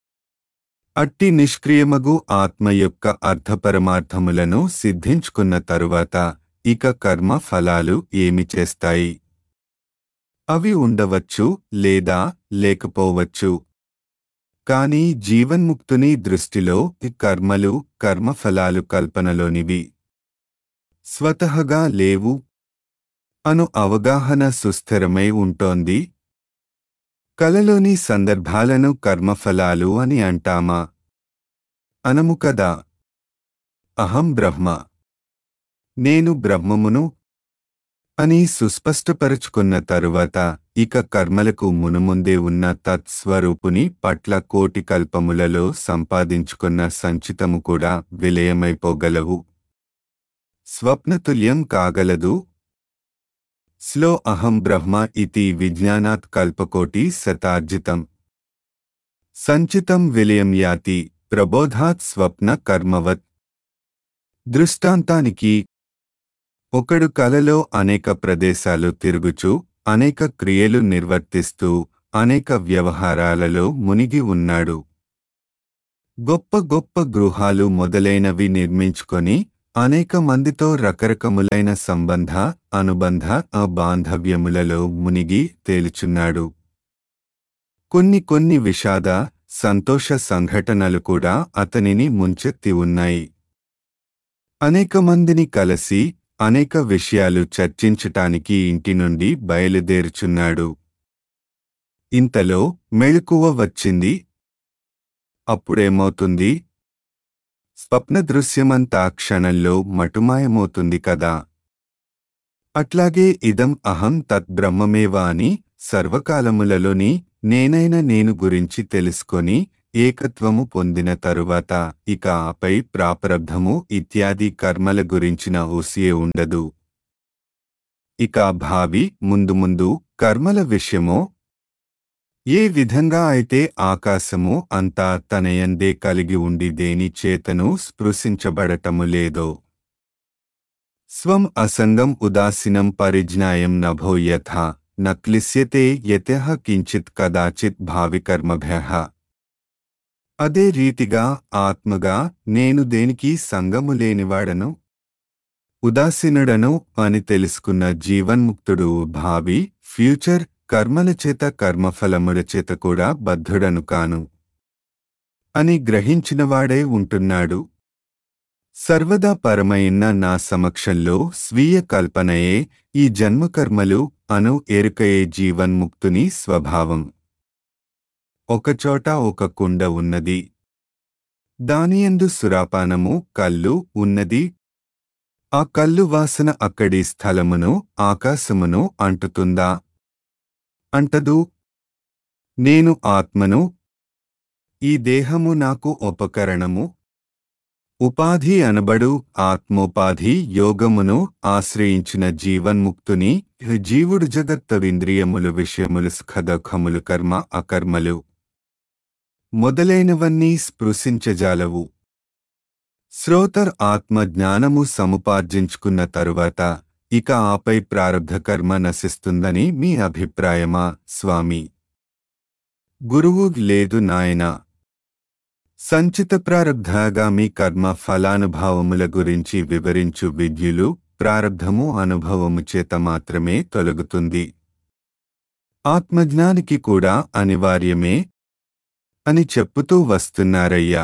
అట్టి నిష్క్రియమగు ఆత్మ యొక్క అర్థపరమార్థములను సిద్ధించుకున్న తరువాత ఇక కర్మ ఫలాలు ఏమి చేస్తాయి? అవి ఉండవచ్చు లేదా లేకపోవచ్చు. కానీ జీవన్ముక్తుని దృష్టిలో కర్మలు కర్మఫలాలు కల్పనలోనివి, స్వతహగా లేవు అను అవగాహన సుస్థిరమై ఉంటోంది. కలలోని సందర్భాలను కర్మఫలాలు అని అంటామా? అనము కదా. అహం బ్రహ్మ, నేను బ్రహ్మమును అని సుస్పష్టపరుచుకున్న తరువాత ఇక కర్మలకు మునుముందే ఉన్న తత్స్వరూపుని పట్ల కోటి కల్పములలో సంపాదించుకున్న సంచితము కూడా విలయమైపోగలవు, స్వప్నతుల్యం కాగలదు. స్లో అహం బ్రహ్మ ఇతి విజ్ఞానాత్ కల్పకోటి శతార్జితం సంచితం విలయం యాతి ప్రబోధాత్ స్వప్న కర్మవత్. దృష్టాంతానికి, ఒకడు కలలో అనేక ప్రదేశాలు తిరుగుచూ అనేక క్రియలు నిర్వర్తిస్తూ అనేక వ్యవహారాలలో మునిగి ఉన్నాడు. గొప్ప గొప్ప గృహాలు మొదలైనవి నిర్మించుకొని అనేక మందితో రకరకములైన సంబంధ అనుబంధ బాంధవ్యములలో మునిగి తేలుచున్నాడు. కొన్ని కొన్ని విషాద సంతోష సంఘటనలు కూడా అతనిని ముంచెత్తి ఉన్నాయి. అనేక మందిని కలసి అనేక విషయాలు చర్చించటానికి ఇంటి నుండి బయలుదేరుచున్నాడు. ఇంతలో మెలకువ వచ్చింది. అప్పుడేమవుతుంది? స్వప్న దృశ్యమంతా క్షణంలో మటుమాయమవుతుంది కదా. అట్లాగే ఇదం అహం తత్ బ్రహ్మమేవ అని సర్వకాలములలోని నేనైన నేను గురించి తెలుసుకొని ఏకత్వము పొందిన తరువాత ఇక ఆపై ప్రాప్రబ్ధము ఇత్యాది కర్మల గురించిన ఊసియే ఉండదు. ఇక భావి ముందు ముందు కర్మల విషయమో ఏ విధంగా అయితే ఆకాశము అంతా తనయందే కలిగి ఉండి దేని చేతను స్పృశించబడటము లేదో, స్వం అసంగం ఉదాసీనం పరిజ్ఞాయం నభో యథా న క్లిశ్యతే యతః కించిత్ కదాచిత్ భావికర్మభ్యః. అదే రీతిగా ఆత్మగా నేను దేనికి సంగము లేనివాడను, ఉదాసీనుడను అని తెలుసుకున్న జీవన్ముక్తుడు భావి ఫ్యూచర్ కర్మల చేత కర్మఫలముల చేత కూడా బద్ధుడను కాను అని గ్రహించినవాడే ఉంటున్నాడు. సర్వదా పరమైన నా సమక్షంలో స్వీయ కల్పనయే ఈ జన్మకర్మలు అను ఎరుకయే జీవన్ముక్తుని స్వభావం. ఒకచోట ఒక కుండ ఉన్నది. దానియందు సురాపానము కల్లు ఉన్నది. ఆ కల్లు వాసన అక్కడి స్థలమును ఆకాశమును అంటుతుందా? అంటదు. నేను ఆత్మను, ఈ దేహము నాకు ఉపకరణము. ఉపాధి అనబడు ఆత్మోపాధి యోగమును ఆశ్రయించిన జీవన్ముక్తుని జీవుడు జగత్తవింద్రియములు విషయములు సుఖదుఖములు కర్మ అకర్మలు మొదలైనవన్నీ స్పృశించజాలవు. శ్రోతర్ ఆత్మ జ్ఞానము సముపార్జించుకున్న తరువాత ఇక ఆపై ప్రారబ్ధ కర్మ నశిస్తుందని మీ అభిప్రాయమా స్వామి? గురువు: లేదు నాయనా. సంచిత ప్రారబ్ధాగామి కర్మ ఫలానుభావముల గురించి వివరించు విద్యులు ప్రారబ్ధము అనుభవము చేత మాత్రమే తొలగుతుంది. ఆత్మజ్ఞానికి కూడా అనివార్యమే అని చెప్పుతూ వస్తున్నారయ్యా.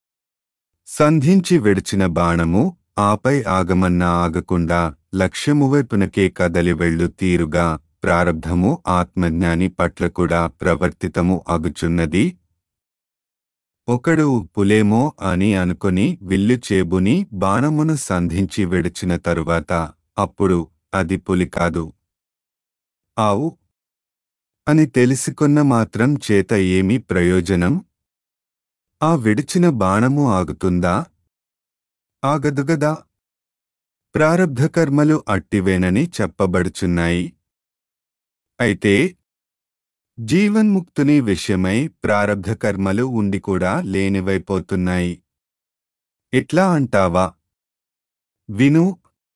సంధించి విడిచిన బాణము ఆపై ఆగమన్నా ఆగకుండా లక్ష్యము వైపునకే కదలి వెళ్ళు తీరుగా ప్రారబ్ధము ఆత్మజ్ఞాని పట్ల కూడా ప్రవర్తితము అగుచున్నది. ఒకడు పులేమో అని అనుకొని విల్లు చేబుని బాణమును సంధించి విడిచిన తరువాత అప్పుడు అది పులి కాదు, ఆవు అని తెలుసుకున్న మాత్రం చేత ఏమి ప్రయోజనం? ఆ విడిచిన బాణము ఆగుతుందా? ఆగదుగదా. ప్రారబ్ధకర్మలు అట్టివేనని చెప్పబడుచున్నాయి. అయితే జీవన్ముక్తుని విషయమై ప్రారబ్ధకర్మలు ఉండి కూడా లేనివైపోతున్నాయి. ఎట్లా అంటావా? విను.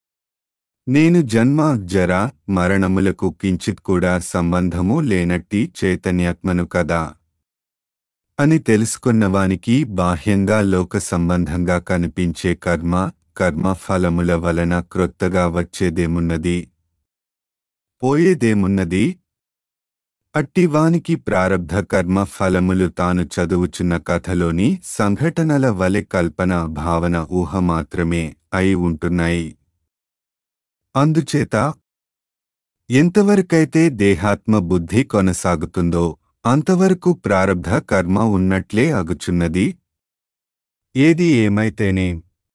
నేను జన్మ జర మరణములకు కించిత్ కూడా సంబంధము లేనట్టి చైతన్యాత్మను కదా అని తెలుసుకున్నవానికి బాహ్యంగా లోక సంబంధంగా కనిపించే కర్మ కర్మ ఫలముల వలన క్రొత్తగా వచ్చేదేమున్నది, పోయేదేమున్నది? అట్టివానికి ప్రారబ్ధ కర్మ ఫలములు తాను చదువుచున్న కథలోని సంఘటనల వలె కల్పన భావన ఊహ మాత్రమే అయి ఉంటున్నాయి. అందుచేత ఎంతవరకైతే దేహాత్మ బుద్ధి కొనసాగుతుందో అంతవరకు ప్రారబ్ధ కర్మ ఉన్నట్లే అగుచున్నది. ఏది ఏమైతేనే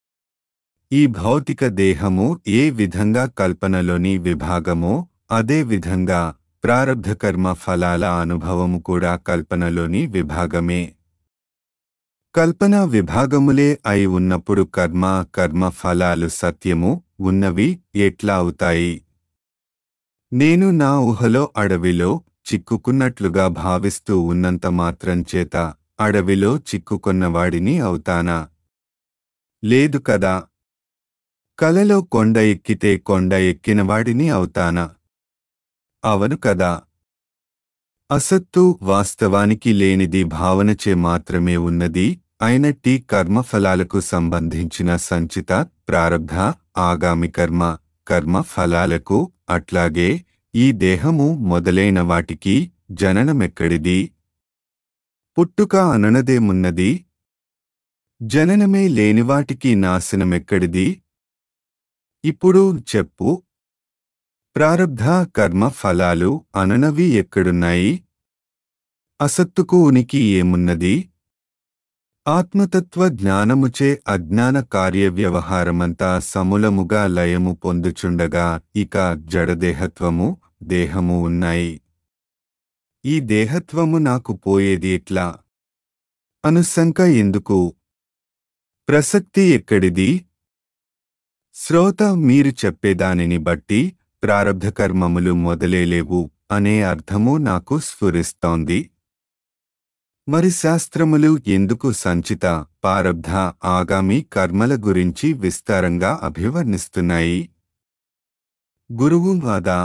ఈ భౌతిక దేహము ఏ విధంగా కల్పనలోని విభాగమో అదే విధంగా ప్రారబ్ధకర్మ ఫలాల అనుభవము కూడా కల్పనలోని విభాగమే. కల్పన విభాగములే అయి ఉన్నప్పుడు కర్మ కర్మ ఫలాలు సత్యము ఉన్నవి ఎట్లా అవుతాయి? నేను నా ఊహలో అడవిలో చిక్కుకున్నట్లుగా భావిస్తూ ఉన్నంత మాత్రం చేత అడవిలో చిక్కుకున్నవాడిని అవుతానా? లేదు కదా. కలలో కొండ ఎక్కితే కొండ ఎక్కినవాడిని అవుతానా? అవను కదా. అసత్తు వాస్తవానికి లేనిది భావనచే మాత్రమే ఉన్నది అయినట్టి కర్మఫలాలకు సంబంధించిన సంచిత ప్రారబ్ధ ఆగామి కర్మ కర్మ ఫలాలకు అట్లాగే ఈ దేహము మొదలైన వాటికి జననమెక్కడిది? పుట్టుక అననదేమున్నది? జననమే లేనివాటికి నాశనమెక్కడిది? ఇప్పుడు చెప్పు. ప్రారబ్ధ కర్మ ఫలాలు అననవి ఎక్కడున్నాయి? అసత్తుకు ఉనికి ఏమున్నది? ఆత్మతత్వ జ్ఞానముచే అజ్ఞాన కార్య వ్యవహారమంతా సమూలముగా లయము పొందుచుండగా ఇక జడదేహత్వము దేహము ఉన్నాయి. ఈ దేహత్వము నాకు పోయేది ఎట్లా? అనుశంక ఎందుకు? ప్రసక్తి ఎక్కడిది? శ్రోత మీరు చెప్పేదానిని బట్టి ప్రారబ్ధకర్మములు మొదలేలేవు అనే అర్థము నాకు స్ఫురిస్తోంది. మరి శాస్త్రములు ఎందుకు సంచిత ప్రారబ్ధ ఆగామి కర్మల గురించి విస్తారంగా అభివర్ణిస్తున్నాయి? గురువు వాదా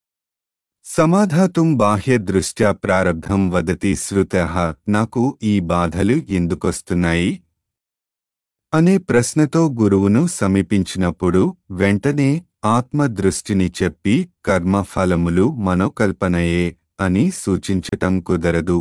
సమాధాతుం బాహ్య దృష్ట్యా ప్రారబ్ధం వదతి శ్రుతః. నాకు ఈ బాధలు ఎందుకొస్తున్నాయి అనే ప్రశ్నతో గురువును సమీపించినప్పుడు వెంటనే ఆత్మదృష్టిని చెప్పి కర్మ ఫలములు మనోకల్పనయే అని సూచించటం కుదరదు.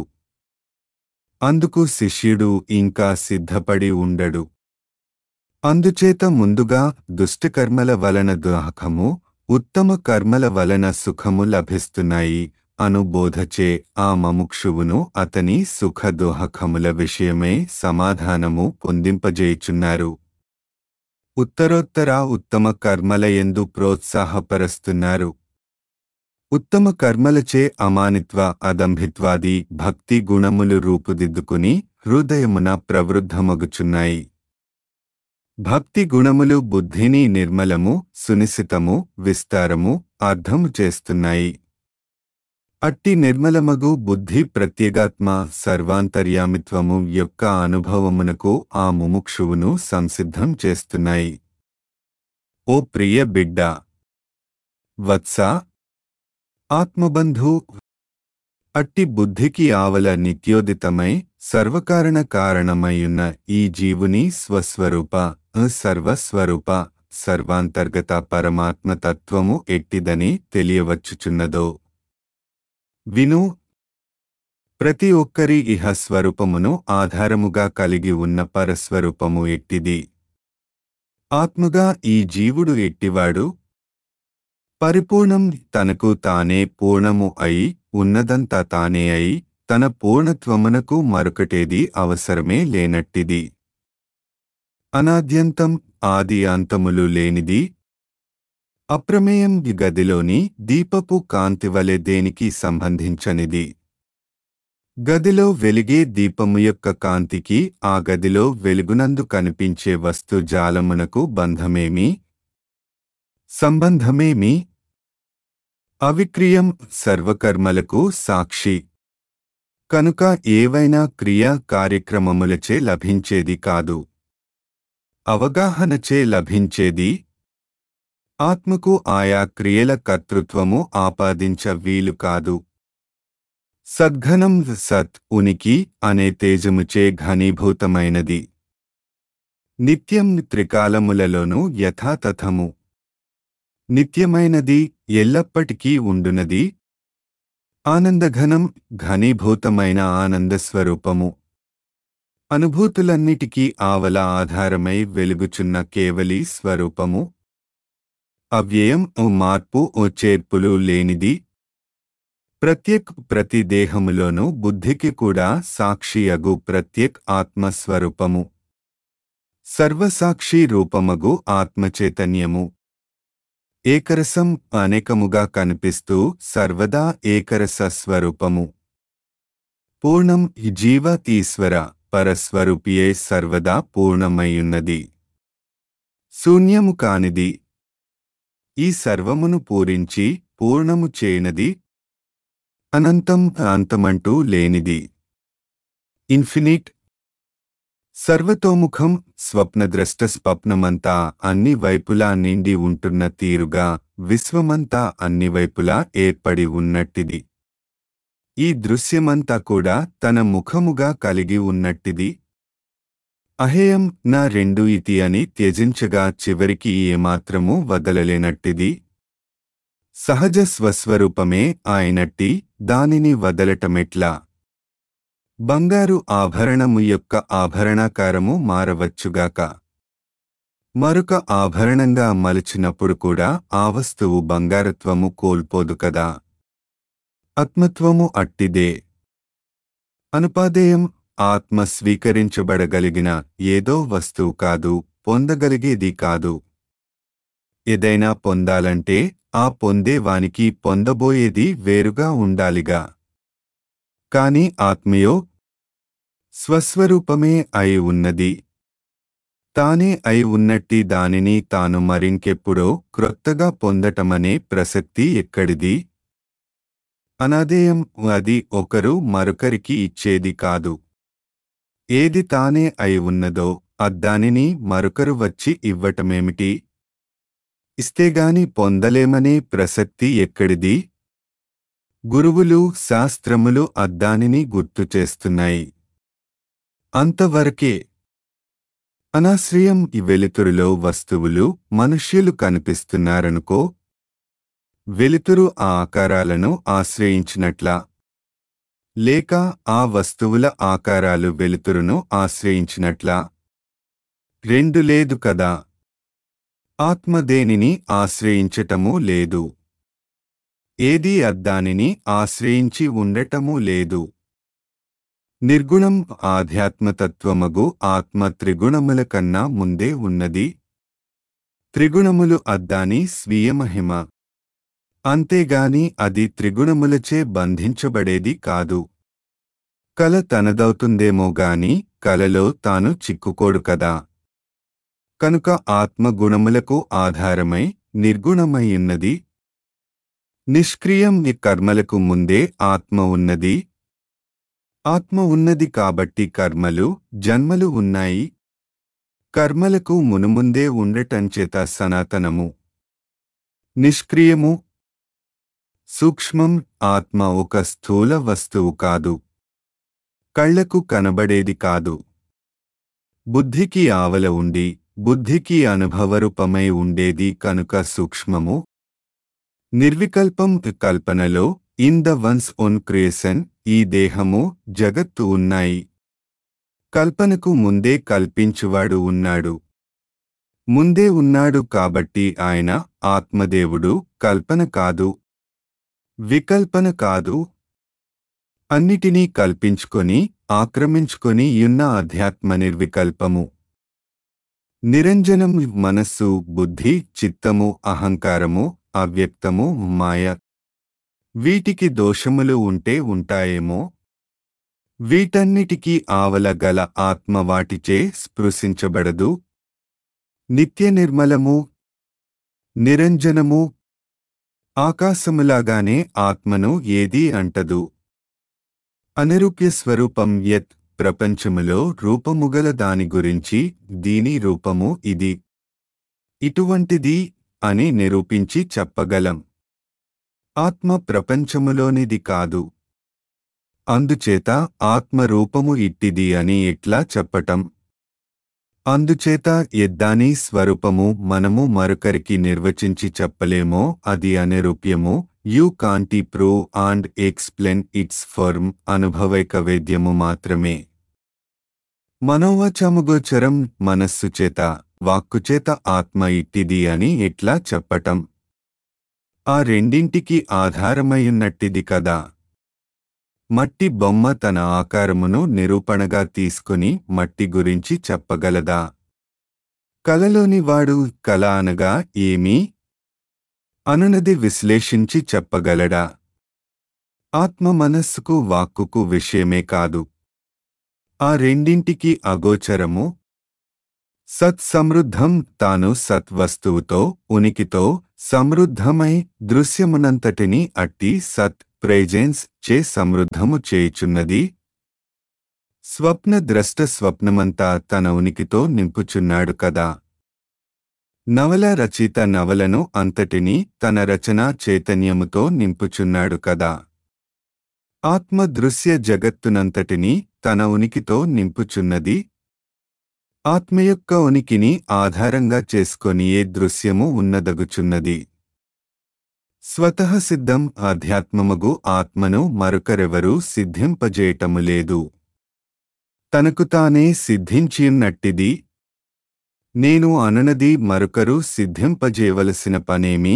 అందుకు శిష్యుడు ఇంకా సిద్ధపడి ఉండడు. అందుచేత ముందుగా దుష్టకర్మల వలన దుఃఖము ఉత్తమ కర్మల వలన సుఖము లభిస్తున్నాయి అనుబోధచే ఆ మముక్షువును అతని సుఖ దుఃఖముల విషయమై సమాధానము పొందింపజేయుచున్నారు. ఉత్తరోత్తర ఉత్తమ కర్మలయందు ప్రోత్సాహపరుస్తున్నారు. ఉత్తమ కర్మలచే అమానిత్వ అదంభిత్వాది భక్తి గుణములు రూపుదిద్దుకుని హృదయమున ప్రవృద్ధమగుచున్నాయి. భక్తి గుణములు బుద్ధిని నిర్మలము, సునిశితము, విస్తారము, అర్థము చేస్తున్నాయి. అట్టి నిర్మలమగు బుద్ధి ప్రత్యేగాత్మ సర్వాంతర్యామిత్వము యొక్క అనుభవమునకు ఆ ముముక్షువును సంసిద్ధం చేస్తున్నాయి. ఓ ప్రియ బిడ్డ, వత్స, ఆత్మబంధు, అట్టి బుద్ధికి ఆవల నిత్యోదితమై సర్వకారణ కారణమయ్యున్న ఈ జీవుని స్వస్వరూప సర్వస్వరూప సర్వాంతర్గత పరమాత్మతత్వము ఎట్టిదని తెలియవచ్చుచున్నదో విను. ప్రతి ఒక్కరి ఇహ స్వరూపమును ఆధారముగా కలిగి ఉన్న పరస్వరూపము ఎట్టిది. ఆత్మగా ఈ జీవుడు ఎట్టివాడు. పరిపూర్ణం, తనకు తానే పూర్ణము అయి ఉన్నదంతా తానే అయి తన పూర్ణత్వమునకు మరొకటేది అవసరమే లేనట్టిది. అనాద్యంతం, ఆది అంతములు లేనిది. అప్రమేయం, గదిలోని దీపపు కాంతివలె దేనికి సంబంధించనిది. గదిలో వెలిగే దీపము యొక్క కాంతికి ఆ గదిలో వెలుగునందు కనిపించే వస్తు జాలమునకు బంధమేమి, సంబంధమేమి? అవిక్రియం, సర్వకర్మలకు సాక్షి. కనుక ఏవైనా క్రియా కార్యక్రమములచే లభించేది కాదు, అవగాహనచే లభించేది. ఆత్మకు ఆయా క్రియల కర్తృత్వము ఆపాదించ వీలు కాదు. సద్ఘనం, సత్ ఉనికి అనే తేజముచే ఘనీభూతమైనది. నిత్యం, త్రికాలములలోనూ యథాతథము నిత్యమైనది, ఎల్లప్పటికీ ఉండునది. ఆనందఘనం, ఘనీభూతమైన ఆనందస్వరూపము. అనుభూతులన్నిటికీ ఆవల ఆధారమై వెలుగుచున్న కేవలీ స్వరూపము. అవ్యయం, ఓ మార్పు, ఓ చేర్పులు లేనిది. ప్రత్యేక్, ప్రతి దేహములోనూ బుద్ధికి కూడా సాక్షియగు ప్రత్యేక్ ఆత్మస్వరూపము. సర్వసాక్షి రూపమగు ఆత్మచైతన్యము. ఏకరసం, అనేకముగా కనిపిస్తూ సర్వదా ఏకరస స్వరూపము. పూర్ణం, జీవ ఈశ్వర పరస్వరూపియే సర్వదా పూర్ణమయ్యున్నది, శూన్యము కానిది. ఈ సర్వమును పూరించి పూర్ణము చేయనది. అనంతం, అంతమంటూ లేనిది. ఇన్ఫినిట్, సర్వతోముఖం, స్వప్నద్రష్ట స్వప్నమంతా అన్ని వైపులా నిండి ఉంటున్న తీరుగా విశ్వమంతా అన్ని వైపులా ఏర్పడి ఉన్నట్టిది. ఈ దృశ్యమంతా కూడా తన ముఖముగా కలిగి ఉన్నట్టిది. అహేయం, నా రెండు ఇతి అని త్యజించగా చివరికి ఏమాత్రమూ వదలలేనట్టిది. సహజ స్వస్వరూపమే ఆయనట్టి దానిని వదలటమెట్లా? బంగారు ఆభరణము యొక్క ఆభరణాకారము మారవచ్చుగాక, మరొక ఆభరణంగా మలచినప్పుడు కూడా ఆ వస్తువు బంగారత్వము కోల్పోదు కదా. ఆత్మత్వము అట్టిదే. అనుపాదేయం, ఆత్మ స్వీకరించబడగలిగిన ఏదో వస్తువు కాదు, పొందగలిగేది కాదు. ఏదైనా పొందాలంటే ఆ పొందేవానికి పొందబోయేది వేరుగా ఉండాలిగా. కాని ఆత్మయో స్వస్వరూపమే అయి ఉన్నది. తానే అయి ఉన్నట్టి దానిని తాను మరింకెప్పుడో క్రొత్తగా పొందటమనే ప్రసక్తి ఎక్కడిది? అనాదేయం, అది ఒకరు మరొకరికి ఇచ్చేది కాదు. ఏది తానే అయి ఉన్నదో అద్దానిని మరొకరు వచ్చి ఇవ్వటమేమిటి? ఇస్తేగాని పొందలేమనే ప్రసక్తి ఎక్కడిది? గురువులు, శాస్త్రములు అద్దానిని గుర్తు చేస్తున్నాయి, అంతవరకే. అనాశ్రయం, ఈ వెలుతురులో వస్తువులు, మనుష్యులు కనిపిస్తున్నారనుకో. వెలుతురు ఆ ఆకారాలను ఆశ్రయించినట్లా, లేక ఆ వస్తువుల ఆకారాలు వెలుతురును ఆశ్రయించినట్లా? రెండు లేదు కదా. ఆత్మ దేనిని ఆశ్రయించటమూ లేదు, ఏదీ అద్దానిని ఆశ్రయించి ఉండటమూ లేదు. నిర్గుణం, ఆధ్యాత్మతత్వమగు ఆత్మ త్రిగుణముల కన్నా ముందే ఉన్నది. త్రిగుణములు అద్దాని స్వీయమహిమ, అంతేగాని అది త్రిగుణములచే బంధించబడేది కాదు. కల తనదవుతుందేమో గాని కలలో తాను చిక్కుకోడు కదా. కనుక ఆత్మ గుణములకు ఆధారమై నిర్గుణమై ఉన్నది. నిష్క్రియం ఈ కర్మలకు ముందే ఆత్మ ఉన్నది. ఆత్మ ఉన్నది కాబట్టి కర్మలు జన్మలు ఉన్నాయి. కర్మలకు మునుముందే ఉండటంచేత సనాతనము. నిష్క్రియము సూక్ష్మం. ఆత్మ ఒక స్థూల వస్తువు కాదు, కళ్లకు కనబడేది కాదు. బుద్ధికి ఆవల ఉండి బుద్ధికి అనుభవరూపమై ఉండేది కనుక సూక్ష్మము. నిర్వికల్పం. కల్పనలో in the one's own creation ఈ దేహము జగత్తు ఉన్నాయి. కల్పనకు ముందే కల్పించువాడు ఉన్నాడు. ముందే ఉన్నాడు కాబట్టి ఆయన ఆత్మదేవుడు. కల్పన కాదు, వికల్పన కాదు. అన్నిటినీ కల్పించుకొని ఆక్రమించుకొని యున్న అధ్యాత్మ నిర్వికల్పము. నిరంజనం. మనస్సు, బుద్ధి, చిత్తము, అహంకారము, అవ్యక్తము, మాయ. వీటికి దోషములు ఉంటే ఉంటాయేమో. వీటన్నిటికీ ఆవల గల ఆత్మ వాటిచే స్పృశించబడదు. నిత్య నిర్మలము, నిరంజనము. ఆకాశములాగానే ఆత్మను ఏదీ అంటదు. అనిరూప్య స్వరూపం యత్. ప్రపంచములో రూపముగల దాని గురించి దీని రూపము ఇది, ఇటువంటిది అని నిరూపించి చెప్పగలం. ఆత్మ ప్రపంచములోనిది కాదు. అందుచేత ఆత్మరూపము ఇట్టిది అని ఎట్లా చెప్పటం? అందుచేత ఎద్దాని స్వరూపము మనము మరొకరికి నిర్వచించి చెప్పలేమో అది అనిరూప్యము. You can't prove and explain it's firm. అనుభవైక వేద్యము మాత్రమే. మనోవాచామగోచరం. మనస్సుచేత వాక్కుచేత ఆత్మ ఇట్టిది అని ఎట్లా చెప్పటం? ఆ రెండింటికి ఆధారమైయున్నట్టిది కదా. మట్టి బొమ్మ తన ఆకారమును నిరూపణగా తీసుకుని మట్టి గురించి చెప్పగలదా? కలలోని వాడు కల అనగా ఏమీ అనునది విశ్లేషించి చెప్పగలడా? ఆత్మ మనస్సుకు వాక్కుకు విషయమే కాదు. ఆ రెండింటికి అగోచరము. సత్ సమృద్ధం. తాను సత్ వస్తువుతో ఉనికితో సమృద్ధమై దృశ్యమునంతటిని అట్టి సత్ ప్రెజెన్స్ చే సమృద్ధము చేయుచున్నది. స్వప్న ద్రష్ట స్వప్నమంతా తన ఉనికితో నింపుచున్నాడు కదా. నవల రచయిత నవలను అంతటినీ తన రచనా చైతన్యముతో నింపుచున్నాడు కదా. ఆత్మ దృశ్య జగత్తునంతటినీ తన ఉనికితో నింపుచున్నది. ఆత్మ యొక్క ఉనికిని ఆధారంగా చేసుకొని ఏ దృశ్యము ఉన్నదగుచున్నది. స్వతః సిద్ధం. ఆధ్యాత్మమగు ఆత్మను మరొకరెవరూ సిద్ధింపజేయటము లేదు. తనకు తానే సిద్ధించియున్నట్టిది. నేను అనునది మరొకరు సిద్ధింపజేయవలసిన పనేమి?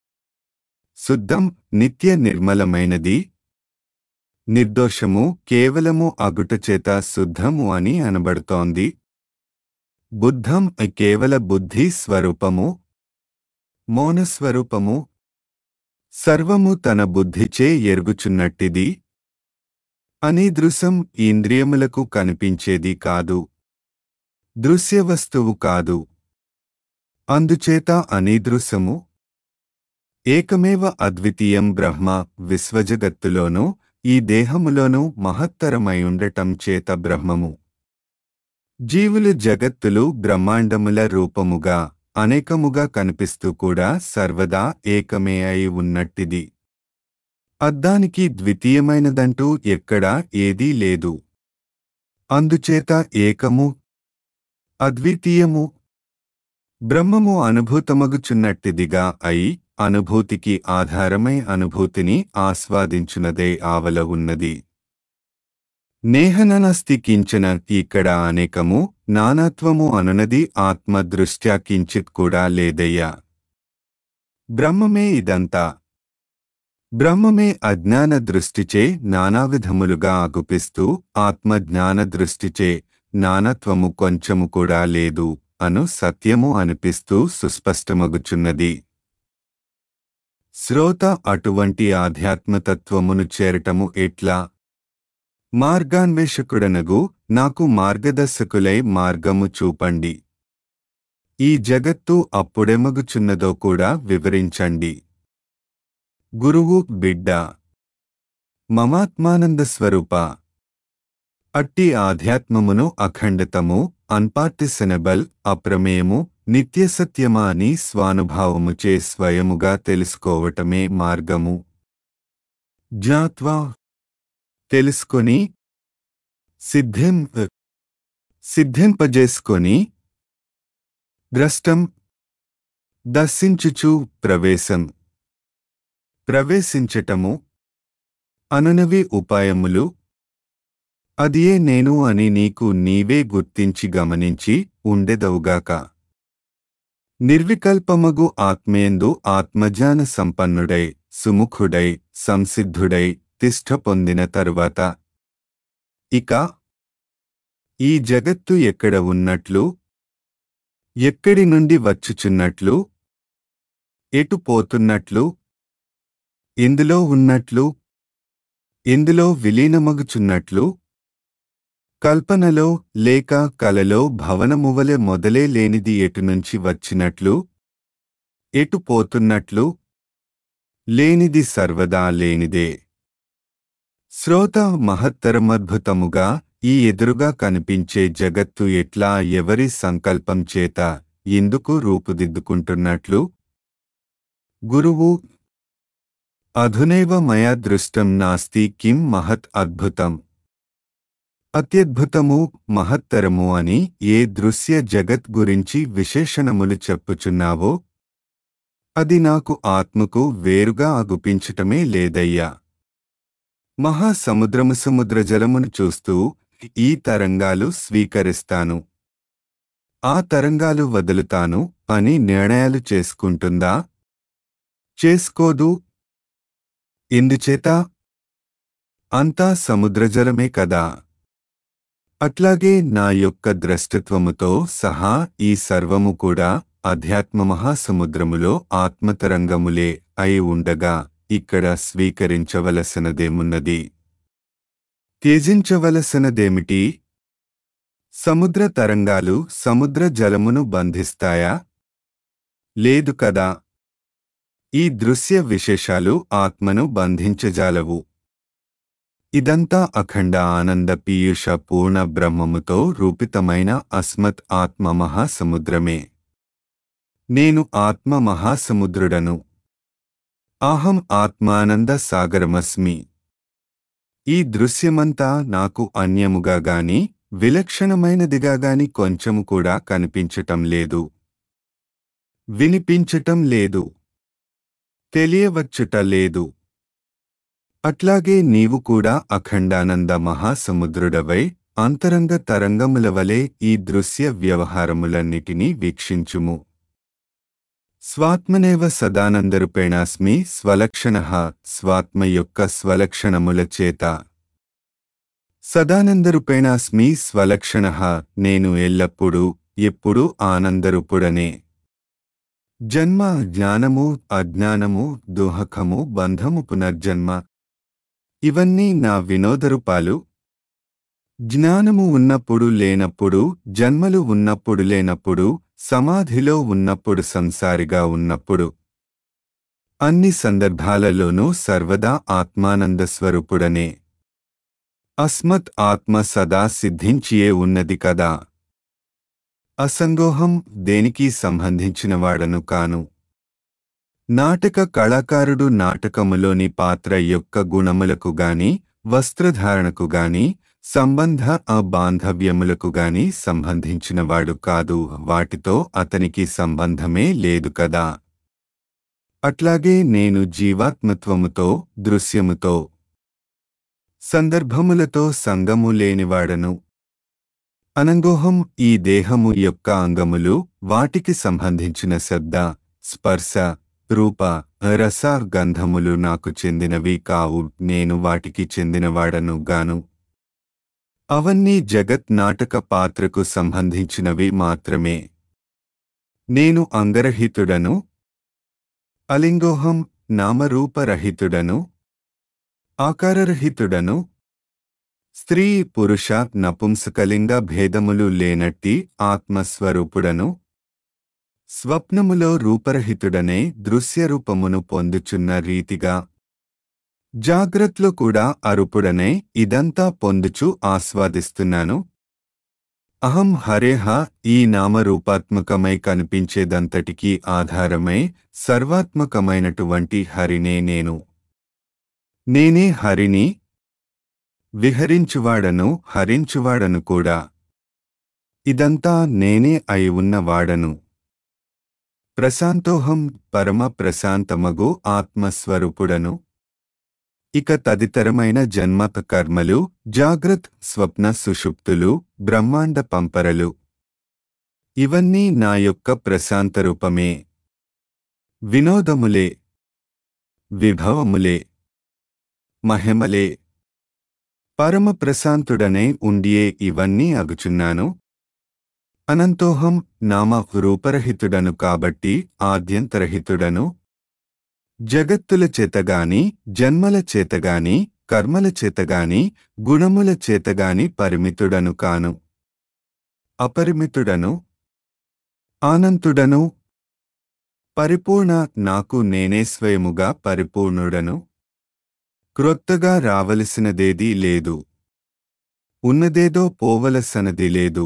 శుద్ధం. నిత్య నిర్మలమైనది. నిర్దోషము కేవలము అగుటచేత శుద్ధము అని అనబడుతోంది. బుద్ధం. కేవల బుద్ధి స్వరూపము, మౌనస్వరూపము. సర్వము తన బుద్ధిచే ఎరుగుచున్నట్టిది. అనీదృశం. ఇంద్రియములకు కనిపించేది కాదు, దృశ్యవస్తువు కాదు. అందుచేత అనీదృశము. ఏకమేవ అద్వితీయం బ్రహ్మ. విశ్వజగత్తులోనూ ఈ దేహములోనూ మహత్తరమై ఉండటం చేత బ్రహ్మము. జీవులు జగత్తులు బ్రహ్మాండముల రూపముగా అనేకముగా కనిపిస్తూ కూడా సర్వదా ఏకమే అయి ఉన్నట్టిది. అద్దానికి ద్వితీయమైనదంటూ ఎక్కడా ఏదీ లేదు. అందుచేత ఏకము, అద్వితీయము. బ్రహ్మము అనుభూతమగుచున్నట్టిదిగా అయి అనుభూతికి ఆధారమై అనుభూతిని ఆస్వాదించునదే ఆవల ఉన్నది. నేహననస్తి కించన. ఇక్కడ అనేకము నానాత్వము అనునది ఆత్మ దృష్ట్యా కించిత్ కూడా లేదయ్యా. బ్రహ్మమే ఇదంతా. బ్రహ్మమే అజ్ఞాన దృష్టిచే నానావిధములుగా అగుపిస్తూ ఆత్మ జ్ఞాన దృష్టిచే నానత్వము కొంచెము కూడా లేదు అను సత్యము అనిపిస్తూ సుస్పష్టమగుచున్నది. శ్రోత అటువంటి ఆధ్యాత్మతత్వమును చేరటము ఎట్లా? మార్గాన్వేషకుడనగు నాకు మార్గదర్శకులై మార్గము చూపండి. ఈ జగత్తు అప్పుడెమగుచున్నదో కూడా వివరించండి. గురువు బిడ్డ మమాత్మానంద స్వరూప అట్టి ఆధ్యాత్మమును అఖండితము, అన్పార్టిసనబుల్, అప్రమేయము, నిత్యసత్యమా అని స్వానుభావముచే స్వయముగా తెలుసుకోవటమే మార్గము. జ్ఞాత్వా తెలుసుకొని, సిద్ధిం సిద్ధింపజేసుకొని, ద్రష్టం దర్శించుచు ప్రవేశం ప్రవేశించటము అనునవి ఉపాయములు. అదియే నేను అని నీకు నీవే గుర్తించి గమనించి ఉండెదవుగాక. నిర్వికల్పమగు ఆత్మేందు ఆత్మజ్ఞాన సంపన్నుడై సుముఖుడై సంసిద్ధుడై తిష్ఠ పొందిన తరువాత ఇక ఈ జగత్తు ఎక్కడ ఉన్నట్లు, ఎక్కడి నుండి వచ్చుచున్నట్లు, ఎటు పోతున్నట్లు, ఎందులో ఉన్నట్లు, ఎందులో విలీనమగుచున్నట్లు, కల్పనలో లేక కలలో భవనమువలె మొదలే లేనిది ఎటునుంచి వచ్చినట్లు, ఎటు పోతున్నట్లు, లేనిది సర్వదా లేనిదే. శ్రోత మహత్తరమద్భుతముగా ఈ ఎదురుగా కనిపించే జగత్తు ఎట్లా ఎవరి సంకల్పం చేత ఎందుకు రూపుదిద్దుకుంటున్నట్లు? గురువు అధునైవ మయా దృష్టం నాస్తి కిం మహత్ అద్భుతం. అత్యద్భుతము, మహత్తరము అని ఏ దృశ్య జగత్ గురించి విశేషణములు చెప్పుచున్నావో అది నాకు ఆత్మకు వేరుగా అగుపించటమే లేదయ్యా. మహాసముద్రము సముద్ర జలమును చూస్తూ ఈ తరంగాలు స్వీకరిస్తాను, ఆ తరంగాలు వదులుతాను అని నిర్ణయాలు చేసుకుంటుందా? చేసుకోదు. ఎందుచేత? అంతా సముద్రజలమే కదా. అట్లాగే నా యొక్క ద్రష్టత్వముతో సహా ఈ సర్వము కూడా అధ్యాత్మ మహాసముద్రములో ఆత్మతరంగములే అయి ఉండగా ఇక్కడ స్వీకరించవలసినదేమున్నది? త్యజించవలసినదేమిటి? సముద్ర తరంగాలు సముద్ర జలమును బంధిస్తాయా? లేదు కదా. ఈ దృశ్య విశేషాలు ఆత్మను బంధించజాలవు. ఇదంతా అఖండ ఆనంద పీయూష పూర్ణ బ్రహ్మముతో రూపితమైన అస్మత్ ఆత్మ మహాసముద్రమే. నేను ఆత్మ మహాసముద్రుడను. అహం ఆత్మానంద సాగరమస్మి. ఈ దృశ్యమంతా నాకు అన్యముగా గాని విలక్షణమైనదిగా గాని కొంచెము కూడా కనిపించటం లేదు, వినిపించటం లేదు, తెలియవచ్చుట లేదు. అట్లాగే నీవు కూడా అఖండానంద మహాసముద్రుడవై అంతరంగ తరంగముల వలె ఈ దృశ్య వ్యవహారములన్నిటినీ వీక్షించుము. స్వాత్మనేవ సదానందరూపేణాస్మి స్వలక్షణః. స్వాత్మ యొక్క స్వలక్షణముల చేత సదానందరూపేణాస్మి స్వలక్షణః. నేను ఎల్లప్పుడూ ఎప్పుడూ ఆనందరూపుడనే. జన్మ, జ్ఞానము, అజ్ఞానము, దుఃఖము, బంధము, పునర్జన్మ ఇవన్నీ నా వినోదరూపాలు. జ్ఞానము ఉన్నప్పుడు లేనప్పుడు, జన్మలు ఉన్నప్పుడు లేనప్పుడు, సమాధిలో ఉన్నప్పుడు, సంసారిగా ఉన్నప్పుడు, అన్ని సందర్భాలలోనూ సర్వదా ఆత్మానంద స్వరూపుడనే. అస్మత్ ఆత్మ సదా సిద్ధించియే ఉన్నది కదా. అసంగోహం, దేనికి సంబంధించినవాడను కాను. నాటక కళాకారుడు నాటకములోని పాత్ర యొక్క గుణములకు గాని, వస్త్రధారణకు గాని, సంబంధ అబాంధవ్యములకు గాని సంబంధించినవాడు కాదు. వాటితో అతనికి సంబంధమే లేదు కదా. అట్లాగే నేను జీవాత్మత్వముతో, దృశ్యముతో, సందర్భములతో సంగము లేనివాడను. అనంగోహం, ఈ దేహము యొక్క అంగములు, వాటికి సంబంధించిన శబ్ద, స్పర్శ, రూప, రస, గంధములు నాకు చెందినవి కావు. నేను వాటికి చెందినవాడను గాను. అవన్నీ జగత్ నాటక పాత్రకు సంబంధించినవి మాత్రమే. నేను అంగరహితుడను. అలింగోహం, నామరూపరహితుడను, ఆకారరహితుడను. స్త్రీ, పురుష, నపుంసకలింగ భేదములు లేనట్టి ఆత్మస్వరూపుడను. స్వప్నములో రూపరహితుడనే దృశ్యరూపమును పొందుచున్న రీతిగా జాగ్రత్తలో కూడా అరుపుడనే ఇదంతా పొందుచు ఆస్వాదిస్తున్నాను. అహం హరేహ ఈ నామరూపాత్మకమై కనిపించేదంతటికీ ఆధారమై సర్వాత్మకమైనటువంటి హరినే నేను. నేనే హరిని, విహరించువాడను, హరించువాడను కూడా. ఇదంతా నేనే అయి ఉన్నవాడను. ప్రశాంతోహం పరమ ప్రశాంతమగు ఆత్మస్వరూపుడను. ఇక తదితరమైన జన్మ కర్మలు, జాగ్రత్, స్వప్న సుషుప్తులు, బ్రహ్మాండ పంపరలు ఇవన్నీ నా యొక్క ప్రశాంతరూపమే. వినోదములే, విభవములే, మహిమలే. పరమ ప్రశాంతుడనే ఉండియే ఇవన్నీ అగుచున్నాను. అనంతోహం నామ రూపరహితుడను కాబట్టి ఆద్యంతరహితుడను. జగత్తుల చేతగాని, జన్మల చేతగాని, కర్మల చేతగాని, గుణముల చేతగాని పరిమితుడను కాను. అపరిమితుడను, ఆనంతుడను, పరిపూర్ణ నాకు నేనే స్వయముగా పరిపూర్ణుడను. క్రొత్తగా రావలసినదేదీ లేదు. ఉన్నదేదో పోవలసనది లేదు.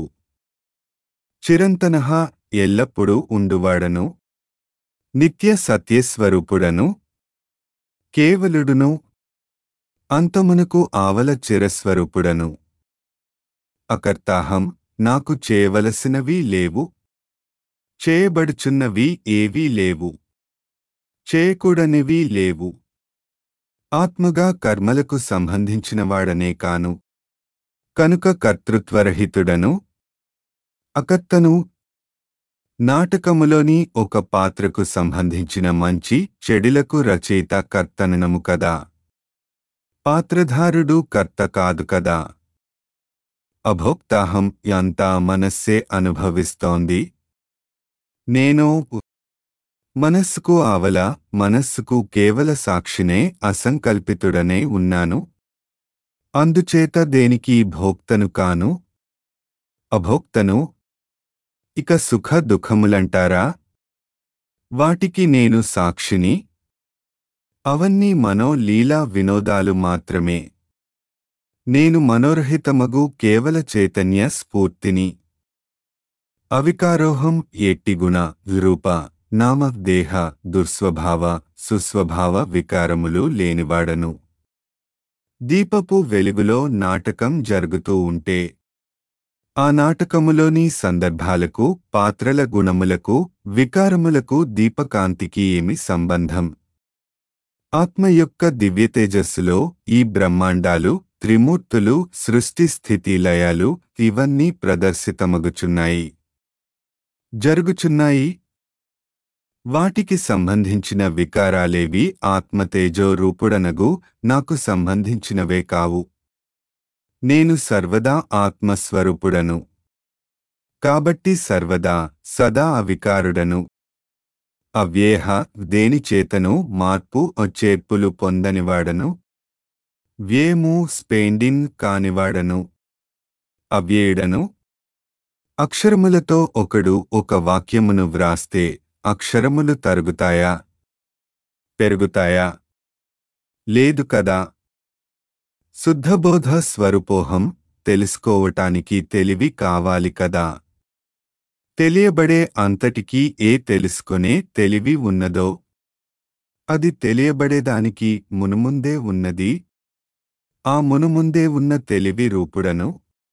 చిరంతనః ఎల్లప్పుడూ ఉండువాడను. నిత్య సత్యస్వరూపుడను. కేవలుడును. అంతమునకు ఆవల చిరస్వరూపుడను. అకర్తాహం నాకు చేయవలసినవి లేవు. చేయబడుచున్నవి ఏవీ లేవు. చేయకూడనివి లేవు. ఆత్మగా కర్మలకు సంబంధించినవాడనే కాను. కనుక కర్తృత్వరహితుడను. అకర్తను. నాటకములోని ఒక పాత్రకు సంబంధించిన మంచి చెడులకు రచయిత కర్తనము కదా. పాత్రధారుడు కర్త కాదు కదా. అభోక్తాహం యంతా మనస్సే అనుభవిస్తోంది. నేను మనస్సుకు ఆవల, మనస్సుకు కేవల సాక్షినే, అసంకల్పితుడనే ఉన్నాను. అందుచేత దేనికి భోక్తను కాను. అభోక్తను. ఇక సుఖ దుఃఖములంటారా? వాటికి నేను సాక్షిని. అవన్నీ మనో లీలా వినోదాలు మాత్రమే. నేను మనోరహితమగు కేవల చైతన్య స్ఫూర్తిని. అవికారోహం ఎట్టిగుణ, రూప, నామ, దేహ, దుస్వభావ, సుస్వభావ వికారములు లేనివాడను. దీపపు వెలుగులో నాటకం జరుగుతూ ఉంటే ఆ నాటకములోని సందర్భాలకు, పాత్రల గుణములకు, వికారములకు, దీపకాంతికి ఏమి సంబంధం? ఆత్మ యొక్క దివ్యతేజస్సులో ఈ బ్రహ్మాండాలు, త్రిమూర్తులు, సృష్టి స్థితి లయాలు ఇవన్నీ ప్రదర్శితమగుచున్నాయి, జరుగుచున్నాయి. వాటికి సంబంధించిన వికారాలేవి ఆత్మతేజో రూపుడనగు నాకు సంబంధించినవే కావు. నేను సర్వదా ఆత్మస్వరూపుడను. కాబట్టి సర్వదా, సదా అవికారుడను. అవ్యేహ దేనిచేతను మార్పు చేర్పులు పొందనివాడను. వ్యేము స్పెండింగ్ కానివాడను. అవ్యేయుడను. అక్షరములతో ఒకడు ఒక వాక్యమును వ్రాస్తే అక్షరములు తరుగుతాయా? పెరుగుతాయా? లేదు కదా. శుద్ధబోధ స్వరూపోహం తెలుసుకోవటానికి తెలివి కావాలి కదా. తెలియబడే అంతటికీ ఏ తెలుసుకునే తెలివి ఉన్నదో అది తెలియబడేదానికి మునుముందే ఉన్నది. ఆ మునుముందే ఉన్న తెలివి రూపుడను.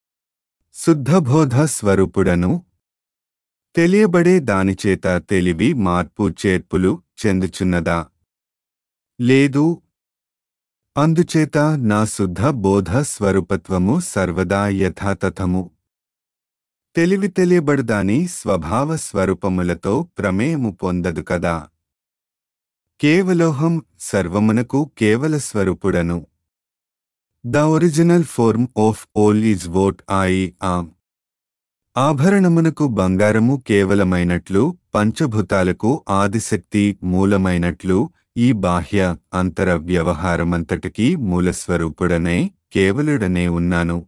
శుద్ధబోధ స్వరూపుడను. తెలియబడే దానిచేత తెలివి మార్పు చేర్పులు చెందుచున్నదా? లేదు. అందుచేత నా శుద్ధ బోధ స్వరూపత్వము సర్వదా యథాతథము. తెలివి తెలియబడదాని స్వభావ స్వరూపములతో ప్రమేయము పొందదు కదా. కేవలోహం సర్వమునకు కేవల స్వరూపుడను. The original form of all is what I am. ఆభరణమునకు బంగారము కేవలమైనట్లు, పంచభూతాలకు ఆదిశక్తి మూలమైనట్లు, ఈ బాహ్య అంతర వ్యవహారమంతటికీ మూలస్వరూపుడనే, కేవలుడనే ఉన్నాను.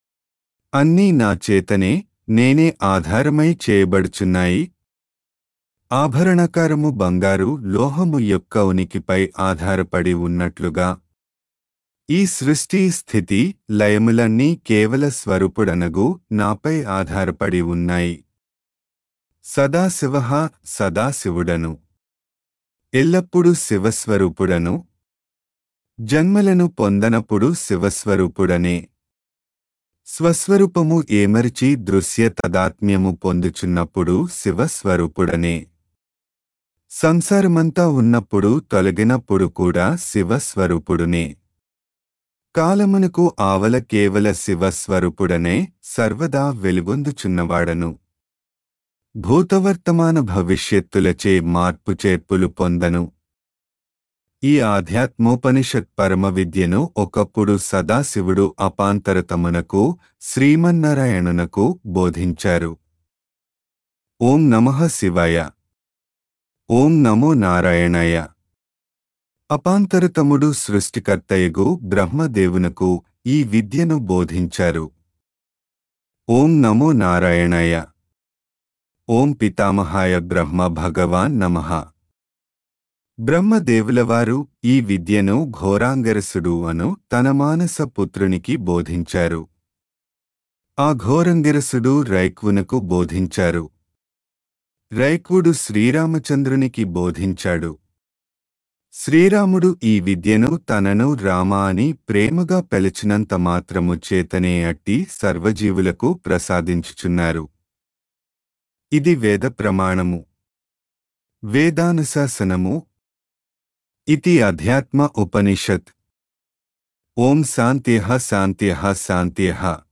అన్నీ నా చేతనే, నేనే ఆధారమై చేయబడుచున్నాయి. ఆభరణకారము బంగారు లోహము యొక్క ఉనికిపై ఆధారపడి ఉన్నట్లుగా ఈ సృష్టి స్థితి లయములన్నీ కేవల స్వరూపుడనగు నాపై ఆధారపడి ఉన్నాయి. సదాశివః సదాశివుడను, ఎల్లప్పుడూ శివస్వరూపుడను, జన్మలను పొందనప్పుడు శివస్వరూపుడనే. స్వస్వరూపము ఏమరిచి దృశ్య తదాత్మ్యము పొందుచున్నప్పుడు శివస్వరూపుడనే. సంసారమంతా ఉన్నప్పుడు తొలగినప్పుడు కూడా శివస్వరూపుడునే. కాలమునకు ఆవల కేవల శివస్వరూపుడనే సర్వదా వెలుగొందుచున్నవాడను. భూతవర్తమాన భవిష్యత్తులచే మార్పు చేర్పులు పొందను. ఈ ఆధ్యాత్మోపనిషత్ పరమ విద్యను ఒకప్పుడు సదాశివుడు అపాంతరతమునకు శ్రీమన్నారాయణునకు బోధించారు. ఓం నమః శివాయ. ఓం నమో నారాయణాయ. అపాంతరతముడు సృష్టికర్తయగు బ్రహ్మదేవునకు ఈ విద్యను బోధించారు. ఓం నమో నారాయణాయ. ఓం పితామహాయ బ్రహ్మ భగవాన్ నమః. బ్రహ్మదేవులవారు ఈ విద్యను ఘోరాంగరసుడు అను తన మానస పుత్రునికి బోధించారు. ఆ ఘోరంగిరసుడు రైక్వునకు బోధించారు. రైక్వుడు శ్రీరామచంద్రునికి బోధించాడు. శ్రీరాముడు ఈ విద్యను తనను రామ అని ప్రేమగా పిలిచినంత మాత్రము చేతనే అట్టి సర్వజీవులకు ప్రసాదించుచున్నారు. ఇది వేద ప్రమాణము, వేదానుశాసనము. ఇతి అధ్యాత్మ ఉపనిషత్. ఓం శాంత్యః శాంత్యః శాంత్యః.